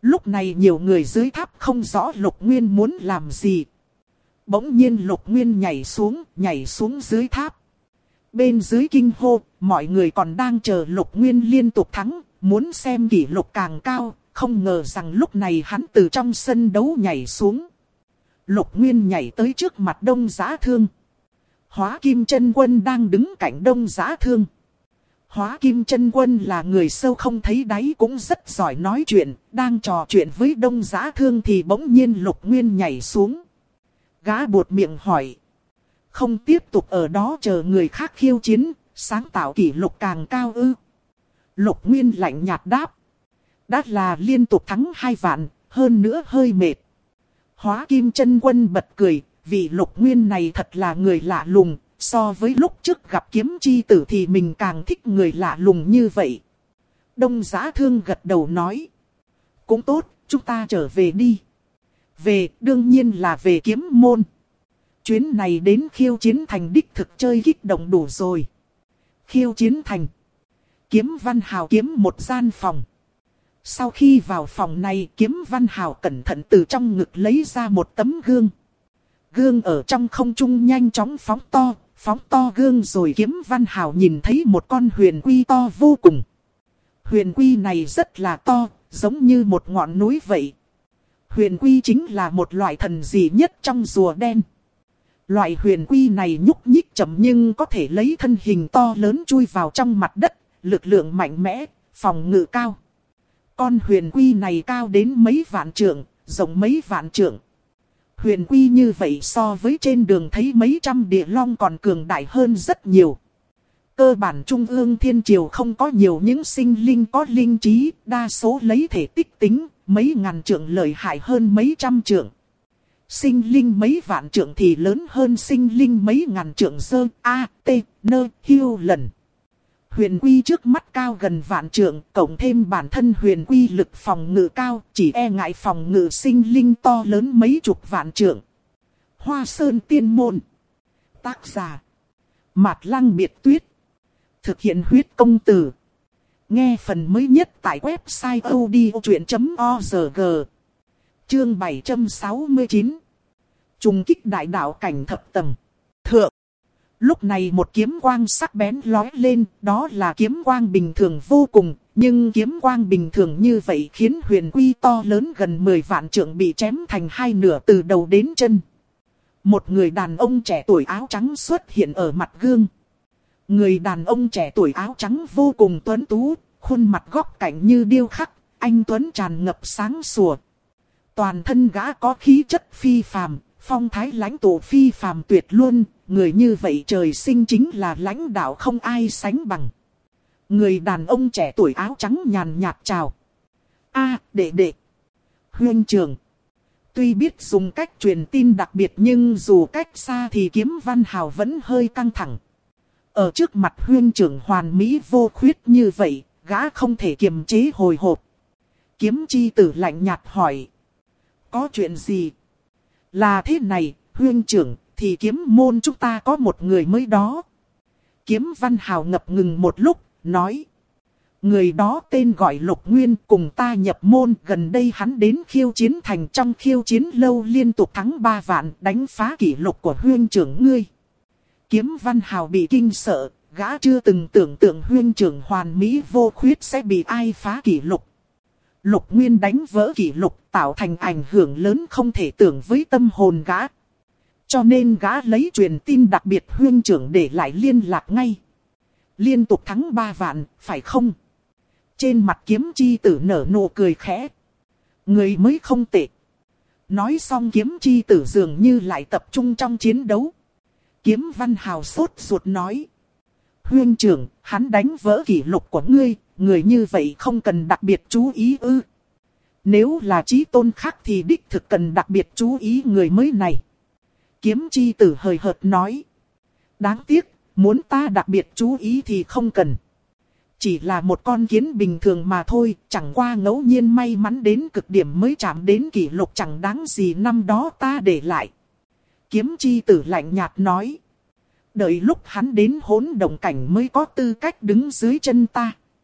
Lúc này nhiều người dưới tháp không rõ Lục Nguyên muốn làm gì. Bỗng nhiên Lục Nguyên nhảy xuống dưới tháp. Bên dưới kinh hô, mọi người còn đang chờ Lục Nguyên liên tục thắng, muốn xem kỷ lục càng cao, không ngờ rằng lúc này hắn từ trong sân đấu nhảy xuống. Lục Nguyên nhảy tới trước mặt Đông Giá Thương. Hóa Kim Chân Quân đang đứng cạnh Đông Giá Thương. Hóa Kim Chân Quân là người sâu không thấy đáy cũng rất giỏi nói chuyện, đang trò chuyện với Đông Giá Thương thì bỗng nhiên Lục Nguyên nhảy xuống. Gã buột miệng hỏi. Không tiếp tục ở đó chờ người khác khiêu chiến, sáng tạo kỷ lục càng cao ư? Lục Nguyên lạnh nhạt đáp. Đã là liên tục thắng 2 vạn, hơn nữa hơi mệt. Hóa Kim Chân Quân bật cười, vì Lục Nguyên này thật là người lạ lùng, so với lúc trước gặp Kiếm Chi Tử thì mình càng thích người lạ lùng như vậy. Đông Giá Thương gật đầu nói. Cũng tốt, chúng ta trở về đi. Về, đương nhiên là về kiếm môn. Chuyến này đến Khiêu Chiến Thành đích thực chơi kích động đủ rồi. Khiêu Chiến Thành. Kiếm Văn Hào kiếm một gian phòng. Sau khi vào phòng này, Kiếm Văn Hào cẩn thận từ trong ngực lấy ra một tấm gương. Gương ở trong không trung nhanh chóng phóng to gương rồi Kiếm Văn Hào nhìn thấy một con huyền quy to vô cùng. Huyền quy này rất là to, giống như một ngọn núi vậy. Huyền quy chính là một loại thần dị nhất trong rùa đen. Loại huyền quy này nhúc nhích chậm nhưng có thể lấy thân hình to lớn chui vào trong mặt đất, lực lượng mạnh mẽ, phòng ngự cao. Con huyền quy này cao đến mấy vạn trượng, rộng mấy vạn trượng. Huyền quy như vậy so với trên đường thấy mấy trăm địa long còn cường đại hơn rất nhiều. Cơ bản Trung ương Thiên Triều không có nhiều những sinh linh có linh trí, đa số lấy thể tích tính, mấy ngàn trượng lợi hại hơn mấy trăm trượng. Sinh linh mấy vạn trượng thì lớn hơn sinh linh mấy ngàn trượng dơ, hiu lần. Huyền quy trước mắt cao gần vạn trượng, cộng thêm bản thân huyền quy lực phòng ngự cao, chỉ e ngại phòng ngự sinh linh to lớn mấy chục vạn trượng. Hoa Sơn Tiên Môn. Tác giả. Mạt Lăng Biệt Tuyết. Thực hiện huyết công từ. Nghe phần mới nhất tại website odchuyện.org. Chương 769. Trùng kích đại đạo cảnh thập tầng. Thượng. Lúc này một kiếm quang sắc bén lói lên, đó là kiếm quang bình thường vô cùng, nhưng kiếm quang bình thường như vậy khiến huyền quy to lớn gần 10 vạn trượng bị chém thành hai nửa từ đầu đến chân. Một người đàn ông trẻ tuổi áo trắng xuất hiện ở mặt gương. Người đàn ông trẻ tuổi áo trắng vô cùng tuấn tú, khuôn mặt góc cạnh như điêu khắc, anh tuấn tràn ngập sáng sủa. Toàn thân gã có khí chất phi phàm, phong thái lãnh tụ phi phàm tuyệt luôn, người như vậy trời sinh chính là lãnh đạo không ai sánh bằng. Người đàn ông trẻ tuổi áo trắng nhàn nhạt chào. Đệ. Huynh trưởng. Tuy biết dùng cách truyền tin đặc biệt nhưng dù cách xa thì Kiếm Văn Hào vẫn hơi căng thẳng. Ở trước mặt huynh trưởng hoàn mỹ vô khuyết như vậy, gã không thể kiềm chế hồi hộp. Kiếm Chi Tử lạnh nhạt hỏi. Có chuyện gì? Là thế này, huynh trưởng, thì kiếm môn chúng ta có một người mới đó. Kiếm Văn Hào ngập ngừng một lúc, nói. Người đó tên gọi Lục Nguyên, cùng ta nhập môn, gần đây hắn đến Khiêu Chiến Thành, trong Khiêu Chiến lâu liên tục thắng 3 vạn, đánh phá kỷ lục của huynh trưởng ngươi. Kiếm Văn Hào bị kinh sợ, gã chưa từng tưởng tượng huynh trưởng hoàn mỹ vô khuyết sẽ bị ai phá kỷ lục. Lục Nguyên đánh vỡ kỷ lục, tạo thành ảnh hưởng lớn không thể tưởng với tâm hồn gã. Cho nên gã lấy truyền tin đặc biệt huynh trưởng để lại liên lạc ngay. Liên tục thắng 3 vạn, phải không? Trên mặt Kiếm Chi Tử nở nụ cười khẽ. Người mới không tệ. Nói xong Kiếm Chi Tử dường như lại tập trung trong chiến đấu. Kiếm Văn Hào sốt ruột nói. Huynh trưởng, hắn đánh vỡ kỷ lục của ngươi, người như vậy không cần đặc biệt chú ý ư? Nếu là chí tôn khác thì đích thực cần đặc biệt chú ý người mới này. Kiếm Chi Tử hời hợt nói. Đáng tiếc, muốn ta đặc biệt chú ý thì không cần. Chỉ là một con kiến bình thường mà thôi, chẳng qua ngẫu nhiên may mắn đến cực điểm mới chạm đến kỷ lục chẳng đáng gì năm đó ta để lại. Kiếm Chi Tử lạnh nhạt nói. Đợi lúc hắn đến hỗn động cảnh mới có tư cách đứng dưới chân ta.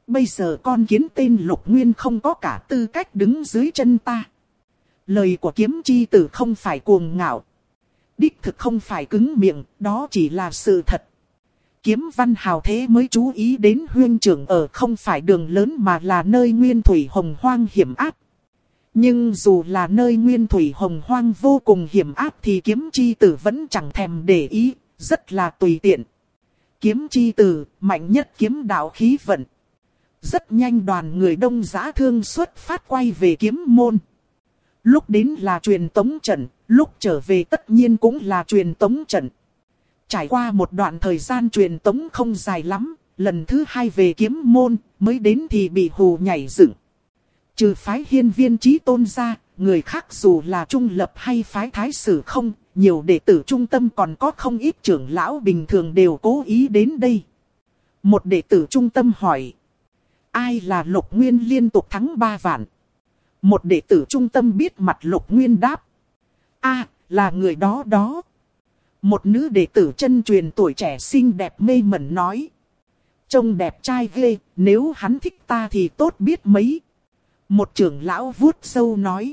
Bây giờ con kiến tên Lục Nguyên không có cả tư cách đứng dưới chân ta. Lời của kiếm chi tử không phải cuồng ngạo. Đích thực không phải cứng miệng, đó chỉ là sự thật. Kiếm Văn hào thế mới chú ý đến huynh trưởng ở không phải đường lớn mà là nơi nguyên thủy hồng hoang hiểm ác. Nhưng dù là nơi nguyên thủy hồng hoang vô cùng hiểm ác thì kiếm chi tử vẫn chẳng thèm để ý, rất là tùy tiện. Kiếm chi tử, mạnh nhất kiếm đạo khí vận. Rất nhanh đoàn người Đông Giã Thương xuất phát quay về kiếm môn. Lúc đến là truyền tống trận, lúc trở về tất nhiên cũng là truyền tống trận. Trải qua một đoạn thời gian truyền tống không dài lắm, lần thứ hai về kiếm môn, mới đến thì bị hù nhảy dựng. Trừ phái Hiên Viên Chí Tôn ra, người khác dù là trung lập hay phái Thái Sử không, nhiều đệ tử trung tâm còn có không ít trưởng lão bình thường đều cố ý đến đây. Một đệ tử trung tâm hỏi, ai là Lục Nguyên liên tục thắng 3 vạn? Một đệ tử trung tâm biết mặt Lục Nguyên đáp, là người đó đó. Một nữ đệ tử chân truyền tuổi trẻ xinh đẹp mê mẩn nói, trông đẹp trai ghê, nếu hắn thích ta thì tốt biết mấy. Một trưởng lão vuốt sâu nói,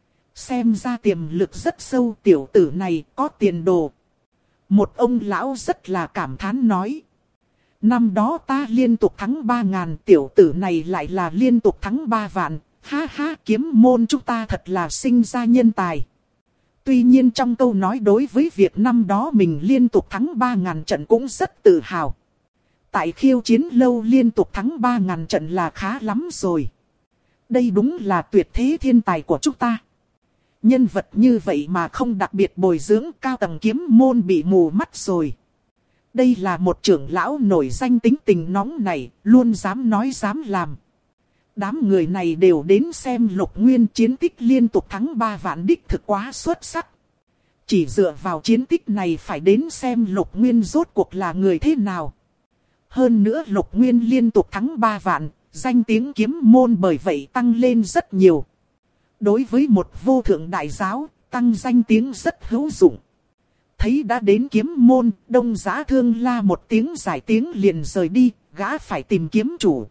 xem ra tiềm lực rất sâu, tiểu tử này có tiền đồ. Một ông lão rất là cảm thán nói, năm đó ta liên tục thắng 3.000, tiểu tử này lại là liên tục thắng 3 vạn. Ha ha, kiếm môn chúng ta thật là sinh ra nhân tài. Tuy nhiên trong câu nói đối với việc năm đó mình liên tục thắng 3.000 trận cũng rất tự hào. Tại Khiêu Chiến Lâu liên tục thắng 3.000 trận là khá lắm rồi. Đây đúng là tuyệt thế thiên tài của chúng ta. Nhân vật như vậy mà không đặc biệt bồi dưỡng, cao tầng kiếm môn bị mù mắt rồi. Đây là một trưởng lão nổi danh tính tình nóng này, luôn dám nói dám làm. Đám người này đều đến xem Lục Nguyên chiến tích liên tục thắng 3 vạn đích thực quá xuất sắc. Chỉ dựa vào chiến tích này phải đến xem Lục Nguyên rốt cuộc là người thế nào. Hơn nữa Lục Nguyên liên tục thắng 3 vạn, danh tiếng kiếm môn bởi vậy tăng lên rất nhiều. Đối với một vô thượng đại giáo, tăng danh tiếng rất hữu dụng. Thấy đã đến kiếm môn, Đông Giã Thương la một tiếng giải tiếng liền rời đi, gã phải tìm kiếm chủ.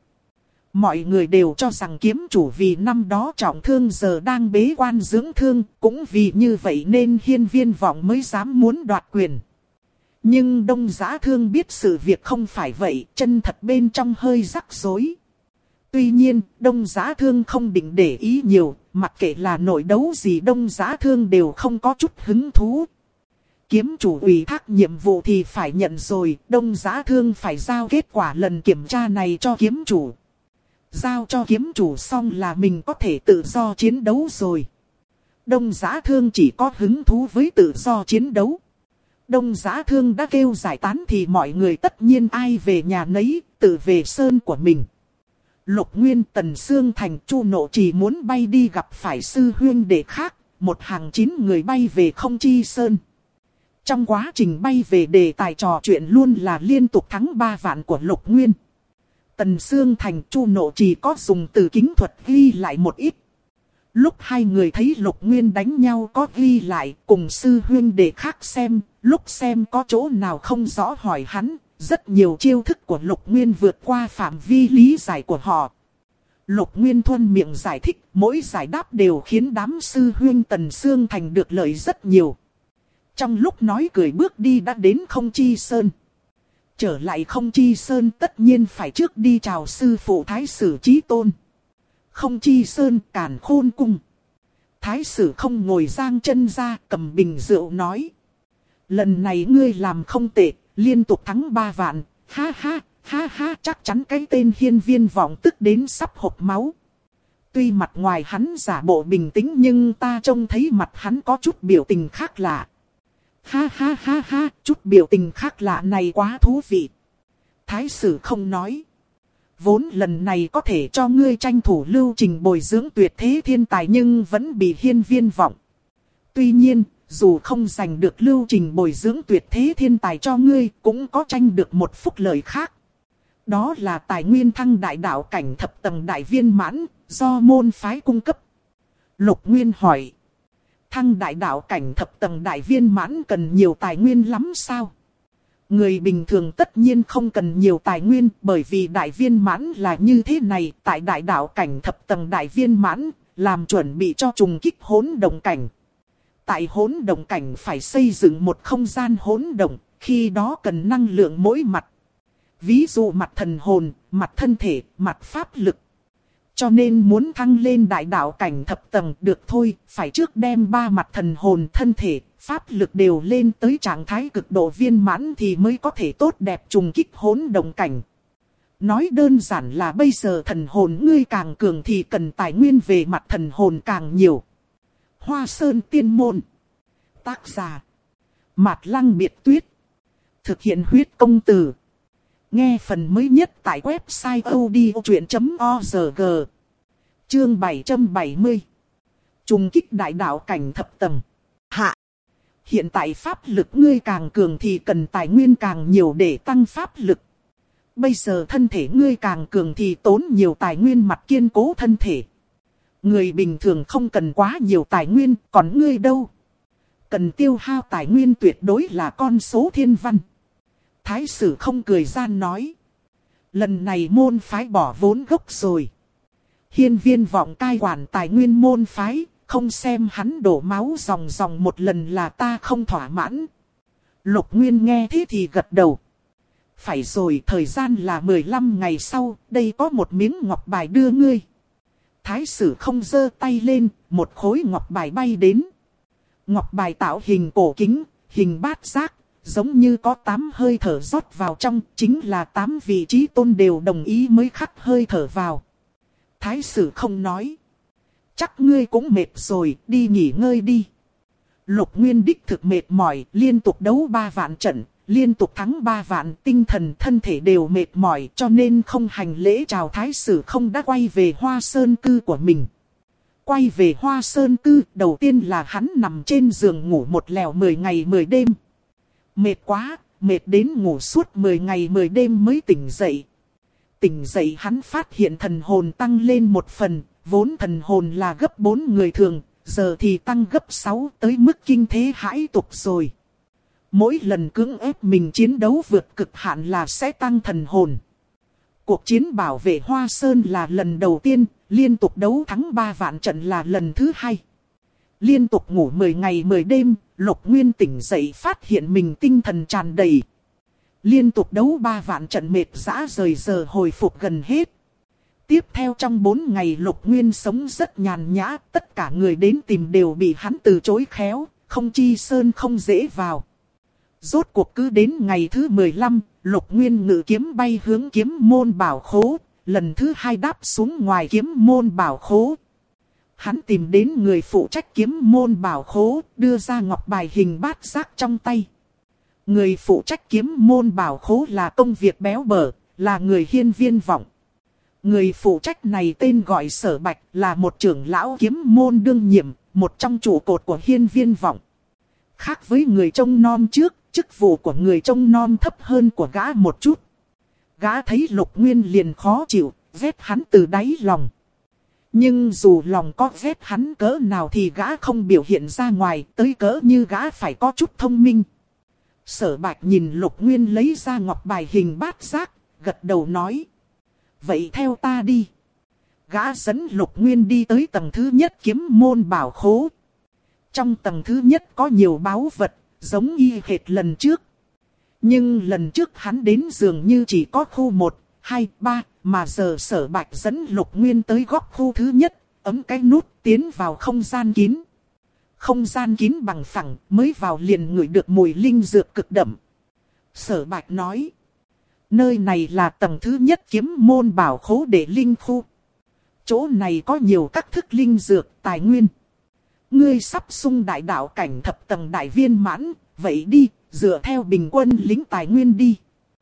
Mọi người đều cho rằng kiếm chủ vì năm đó trọng thương giờ đang bế quan dưỡng thương, cũng vì như vậy nên Hiên Viên Vọng mới dám muốn đoạt quyền. Nhưng Đông Giã Thương biết sự việc không phải vậy, chân thật bên trong hơi rắc rối. Tuy nhiên, Đông Giã Thương không định để ý nhiều, mặc kệ là nội đấu gì Đông Giã Thương đều không có chút hứng thú. Kiếm chủ ủy thác nhiệm vụ thì phải nhận rồi, Đông Giã Thương phải giao kết quả lần kiểm tra này cho kiếm chủ. Giao cho kiếm chủ xong là mình có thể tự do chiến đấu rồi. Đông Giã Thương chỉ có hứng thú với tự do chiến đấu. Đông Giã Thương đã kêu giải tán thì mọi người tất nhiên ai về nhà nấy, tự về sơn của mình. Lục Nguyên, Tần Sương Thành, Chu Nộ chỉ muốn bay đi gặp phải sư huynh đệ khác, một hàng 9 người bay về Không Chi Sơn. Trong quá trình bay về đề tài trò chuyện luôn là liên tục thắng 3 vạn của Lục Nguyên. Tần Sương Thành, Chu Nộ chỉ có dùng từ kính thuật ghi lại một ít. Lúc hai người thấy Lục Nguyên đánh nhau có ghi lại, cùng sư huynh đệ khác xem, lúc xem có chỗ nào không rõ hỏi hắn. Rất nhiều chiêu thức của Lục Nguyên vượt qua phạm vi lý giải của họ. Lục Nguyên thuận miệng giải thích, mỗi giải đáp đều khiến đám sư huynh Tần Sương Thành được lợi rất nhiều. Trong lúc nói cười bước đi đã đến Không Chi Sơn. Trở lại Không Chi Sơn tất nhiên phải trước đi chào sư phụ Thái Sử Chí Tôn. Không Chi Sơn, Càn Khôn Cung. Thái Sử không ngồi giang chân ra, cầm bình rượu nói. Lần này ngươi làm không tệ, liên tục thắng 3 vạn, ha ha, chắc chắn cái tên Hiên Viên Vọng tức đến sắp hộc máu. Tuy mặt ngoài hắn giả bộ bình tĩnh nhưng ta trông thấy mặt hắn có chút biểu tình khác lạ. Ha, chút biểu tình khác lạ này quá thú vị. Thái Sử không nói. Vốn lần này có thể cho ngươi tranh thủ lưu trình bồi dưỡng tuyệt thế thiên tài nhưng vẫn bị Hiên Viên Vọng. Tuy nhiên, dù không giành được lưu trình bồi dưỡng tuyệt thế thiên tài cho ngươi, cũng có tranh được một phúc lợi khác. Đó là tài nguyên thăng đại đạo cảnh thập tầng đại viên mãn, do môn phái cung cấp. Lục Nguyên hỏi. Thăng đại đạo cảnh thập tầng đại viên mãn cần nhiều tài nguyên lắm sao? Người bình thường tất nhiên không cần nhiều tài nguyên, bởi vì đại viên mãn là như thế này, tại đại đạo cảnh thập tầng đại viên mãn, làm chuẩn bị cho trùng kích hỗn động cảnh. Tại hỗn động cảnh phải xây dựng một không gian hỗn động, khi đó cần năng lượng mỗi mặt. Ví dụ mặt thần hồn, mặt thân thể, mặt pháp lực. Cho nên muốn thăng lên đại đạo cảnh thập tầng được thôi, phải trước đem 3 mặt thần hồn, thân thể, pháp lực đều lên tới trạng thái cực độ viên mãn thì mới có thể tốt đẹp trùng kích hỗn động cảnh. Nói đơn giản là bây giờ thần hồn ngươi càng cường thì cần tài nguyên về mặt thần hồn càng nhiều. Hoa Sơn Tiên Môn. Tác giả: Mạt Lăng Biệt Tuyết. Thực hiện huyết công từ. Nghe phần mới nhất tại website odchuyện.org. Chương 770. Trùng kích đại đạo cảnh thập tầng. Hạ. Hiện tại pháp lực ngươi càng cường thì cần tài nguyên càng nhiều để tăng pháp lực. Bây giờ thân thể ngươi càng cường thì tốn nhiều tài nguyên mặt kiên cố thân thể. Người bình thường không cần quá nhiều tài nguyên, còn ngươi đâu? Cần tiêu hao tài nguyên tuyệt đối là con số thiên văn. Thái sử không cười gian nói. Lần này môn phái bỏ vốn gốc rồi. Hiên Viên Vọng cai quản tài nguyên môn phái, không xem hắn đổ máu ròng ròng một lần là ta không thỏa mãn. Lục Nguyên nghe thế thì gật đầu. Phải rồi, thời gian là 15 ngày sau, đây có một miếng ngọc bài đưa ngươi. Thái sử không giơ tay lên, một khối ngọc bài bay đến. Ngọc bài tạo hình cổ kính, hình bát giác, giống như có 8 hơi thở rót vào trong, chính là 8 vị trí tôn đều đồng ý mới khắc hơi thở vào. Thái sử không nói. Chắc ngươi cũng mệt rồi, đi nghỉ ngơi đi. Lục Nguyên đích thực mệt mỏi, liên tục đấu 3 vạn trận, liên tục thắng 3 vạn, tinh thần thân thể đều mệt mỏi, cho nên không hành lễ chào Thái sử không đã quay về Hoa Sơn cư của mình. Quay về Hoa Sơn cư, đầu tiên là hắn nằm trên giường ngủ một lèo 10 ngày 10 đêm. Mệt quá, mệt đến ngủ suốt 10 ngày 10 đêm mới tỉnh dậy. Tỉnh dậy hắn phát hiện thần hồn tăng lên một phần, vốn thần hồn là gấp 4 người thường, giờ thì tăng gấp 6 tới mức kinh thế hãi tục rồi. Mỗi lần cưỡng ép mình chiến đấu vượt cực hạn là sẽ tăng thần hồn. Cuộc chiến bảo vệ Hoa Sơn là lần đầu tiên, liên tục đấu thắng 3 vạn trận là lần thứ 2. Liên tục ngủ 10 ngày 10 đêm, Lục Nguyên tỉnh dậy phát hiện mình tinh thần tràn đầy. Liên tục đấu 3 vạn trận mệt rã rời, giờ hồi phục gần hết. Tiếp theo trong 4 ngày Lục Nguyên sống rất nhàn nhã, tất cả người đến tìm đều bị hắn từ chối khéo, không chi sơn không dễ vào. Rốt cuộc cứ đến ngày thứ 15, Lục Nguyên ngự kiếm bay hướng kiếm môn bảo khố, lần thứ 2 đáp xuống ngoài kiếm môn bảo khố. Hắn tìm đến người phụ trách kiếm môn bảo khố, đưa ra ngọc bài hình bát giác trong tay. Người phụ trách kiếm môn bảo khố là công việc béo bở, là người Hiên Viên Vọng. Người phụ trách này tên gọi Sở Bạch, là một trưởng lão kiếm môn đương nhiệm, một trong trụ cột của Hiên Viên Vọng. Khác với người trông nom trước, chức vụ của người trông nom thấp hơn của gã một chút. Gã thấy Lục Nguyên liền khó chịu, ghét hắn từ đáy lòng. Nhưng dù lòng có ghét hắn cỡ nào thì gã không biểu hiện ra ngoài, tới cỡ như gã phải có chút thông minh. Sở Bạch nhìn Lục Nguyên lấy ra ngọc bài hình bát giác, gật đầu nói. Vậy theo ta đi. Gã dẫn Lục Nguyên đi tới tầng thứ nhất kiếm môn bảo khố. Trong tầng thứ nhất có nhiều báu vật, giống y hệt lần trước. Nhưng lần trước hắn đến dường như chỉ có khu 1, 2, 3, mà giờ Sở Bạch dẫn Lục Nguyên tới góc khu thứ nhất, ấm cái nút tiến vào không gian kín. Không gian kín bằng phẳng, mới vào liền ngửi được mùi linh dược cực đậm. Sở Bạch nói, nơi này là tầng thứ nhất kiếm môn bảo khố để linh khu. Chỗ này có nhiều các thức linh dược, tài nguyên. Ngươi sắp xung đại đạo cảnh thập tầng đại viên mãn, vậy đi, dựa theo bình quân lĩnh tài nguyên đi.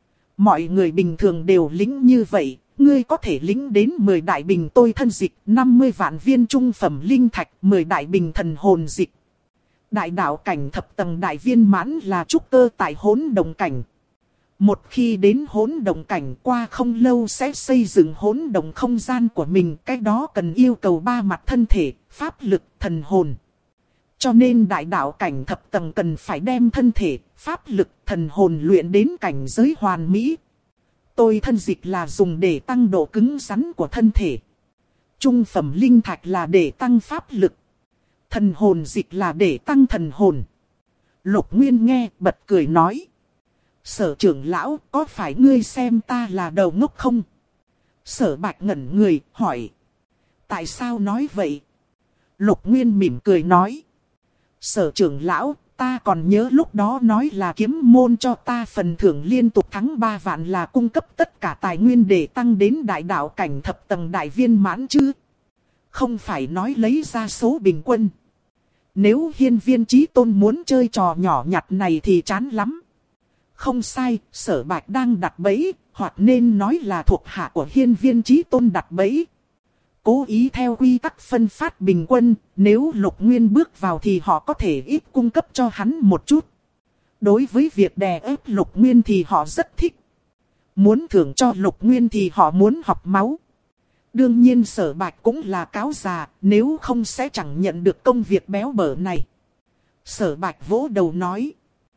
Mọi người bình thường đều lĩnh như vậy, ngươi có thể lĩnh đến 10 đại bình tôi thân dịch, 50 vạn viên trung phẩm linh thạch, 10 đại bình thần hồn dịch. Đại đạo cảnh thập tầng đại viên mãn là trúc cơ tại hỗn động cảnh. Một khi đến hỗn động cảnh qua không lâu sẽ xây dựng hỗn động không gian của mình, cái đó cần yêu cầu 3 mặt thân thể, pháp lực, thần hồn. Cho nên đại đạo cảnh thập tầng cần phải đem thân thể, pháp lực, thần hồn luyện đến cảnh giới hoàn mỹ. Tôi thân dịch là dùng để tăng độ cứng rắn của thân thể. Trung phẩm linh thạch là để tăng pháp lực. Thần hồn dịch là để tăng thần hồn. Lục Nguyên nghe bật cười nói. Sở trưởng lão, có phải ngươi xem ta là đầu ngốc không? Sở Bạch ngẩn người, hỏi. Tại sao nói vậy? Lục Nguyên mỉm cười nói. Sở trưởng lão, ta còn nhớ lúc đó nói là kiếm môn cho ta phần thưởng liên tục thắng 3 vạn là cung cấp tất cả tài nguyên để tăng đến đại đạo cảnh thập tầng đại viên mãn chứ. Không phải nói lấy ra số bình quân. Nếu Hiên Viên Chí Tôn muốn chơi trò nhỏ nhặt này thì chán lắm. Không sai, Sở Bạch đang đặt bẫy, hoặc nên nói là thuộc hạ của Hiên Viên Chí Tôn đặt bẫy. Cố ý theo quy tắc phân phát bình quân, nếu Lục Nguyên bước vào thì họ có thể ít cung cấp cho hắn một chút. Đối với việc đè ép Lục Nguyên thì họ rất thích. Muốn thưởng cho Lục Nguyên thì họ muốn học máu. Đương nhiên Sở Bạch cũng là cáo già, nếu không sẽ chẳng nhận được công việc béo bở này. Sở Bạch vỗ đầu nói.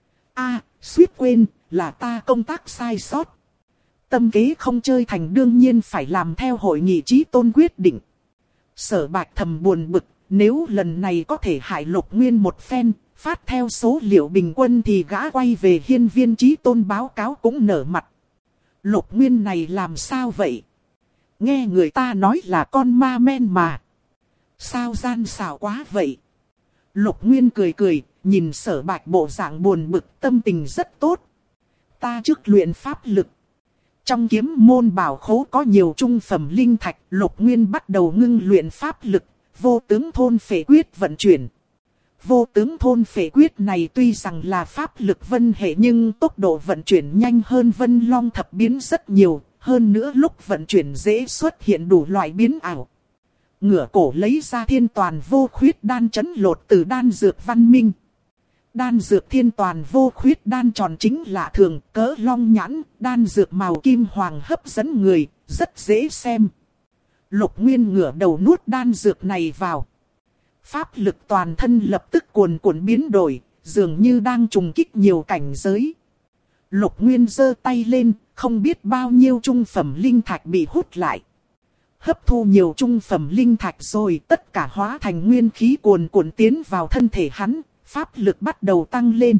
Suýt quên, là ta công tác sai sót. Tâm kế không chơi thành đương nhiên phải làm theo hội nghị Chí Tôn quyết định. Sở Bạch thầm buồn bực, nếu lần này có thể hại Lục Nguyên một phen, phát theo số liệu bình quân thì gã quay về Hiên Viên Chí Tôn báo cáo cũng nở mặt. Lục Nguyên này làm sao vậy? Nghe người ta nói là con ma men mà. Sao gian xảo quá vậy? Lục Nguyên cười cười, nhìn Sở Bạch bộ dạng buồn bực, tâm tình rất tốt. Ta trước luyện pháp lực. Trong kiếm môn bảo khố có nhiều trung phẩm linh thạch, Lục Nguyên bắt đầu ngưng luyện pháp lực, vô tướng thôn phệ quyết vận chuyển. Vô tướng thôn phệ quyết này tuy rằng là pháp lực vân hệ nhưng tốc độ vận chuyển nhanh hơn Vân Long thập biến rất nhiều, hơn nữa lúc vận chuyển dễ xuất hiện đủ loại biến ảo. Ngửa cổ lấy ra thiên toàn vô khuyết đan trấn lột từ đan dược văn minh. Đan dược thiên toàn vô khuyết đan tròn chính lạ thường, cỡ long nhãn, đan dược màu kim hoàng hấp dẫn người, rất dễ xem. Lục Nguyên ngửa đầu nuốt đan dược này vào. Pháp lực toàn thân lập tức cuồn cuộn biến đổi, dường như đang trùng kích nhiều cảnh giới. Lục Nguyên giơ tay lên, không biết bao nhiêu trung phẩm linh thạch bị hút lại. Hấp thu nhiều trung phẩm linh thạch rồi, tất cả hóa thành nguyên khí cuồn cuộn tiến vào thân thể hắn. Pháp lực bắt đầu tăng lên.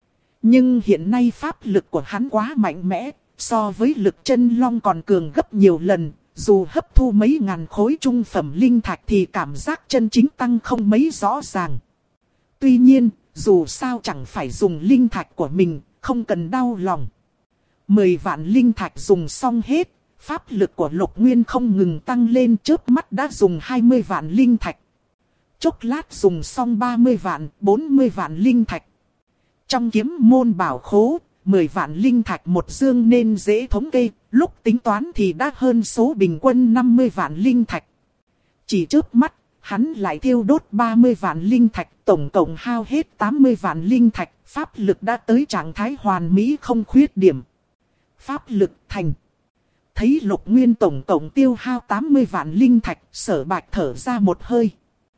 Nhưng hiện nay pháp lực của hắn quá mạnh mẽ, so với lực chân long còn cường gấp nhiều lần. Dù hấp thu mấy ngàn khối trung phẩm linh thạch thì cảm giác chân chính tăng không mấy rõ ràng. Tuy nhiên, dù sao chẳng phải dùng linh thạch của mình, không cần đau lòng. 10 vạn linh thạch dùng xong hết, pháp lực của Lục Nguyên không ngừng tăng lên, chớp mắt đã dùng 20 vạn linh thạch. Chốc lát dùng xong 30 vạn, 40 vạn linh thạch. Trong kiếm môn bảo khố, 10 vạn linh thạch một dương nên dễ thống kê, lúc tính toán thì đã hơn số bình quân 50 vạn linh thạch. Chỉ chớp mắt, hắn lại thiêu đốt 30 vạn linh thạch, tổng cộng hao hết 80 vạn linh thạch, pháp lực đã tới trạng thái hoàn mỹ không khuyết điểm. Pháp lực thành. Thấy Lục Nguyên tổng cộng tiêu hao 80 vạn linh thạch, Sở Bạch thở ra một hơi.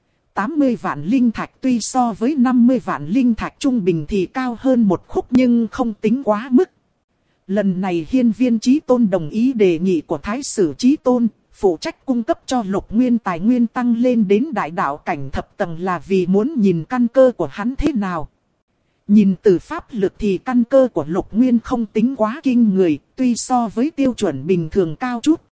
80 vạn linh thạch tuy so với 50 vạn linh thạch trung bình thì cao hơn một khúc nhưng không tính quá mức. Lần này Hiên Viên Chí Tôn đồng ý đề nghị của Thái Sử Chí Tôn, phụ trách cung cấp cho Lục Nguyên tài nguyên tăng lên đến đại đạo cảnh thập tầng là vì muốn nhìn căn cơ của hắn thế nào. Nhìn từ pháp lực thì căn cơ của Lục Nguyên không tính quá kinh người, tuy so với tiêu chuẩn bình thường cao chút.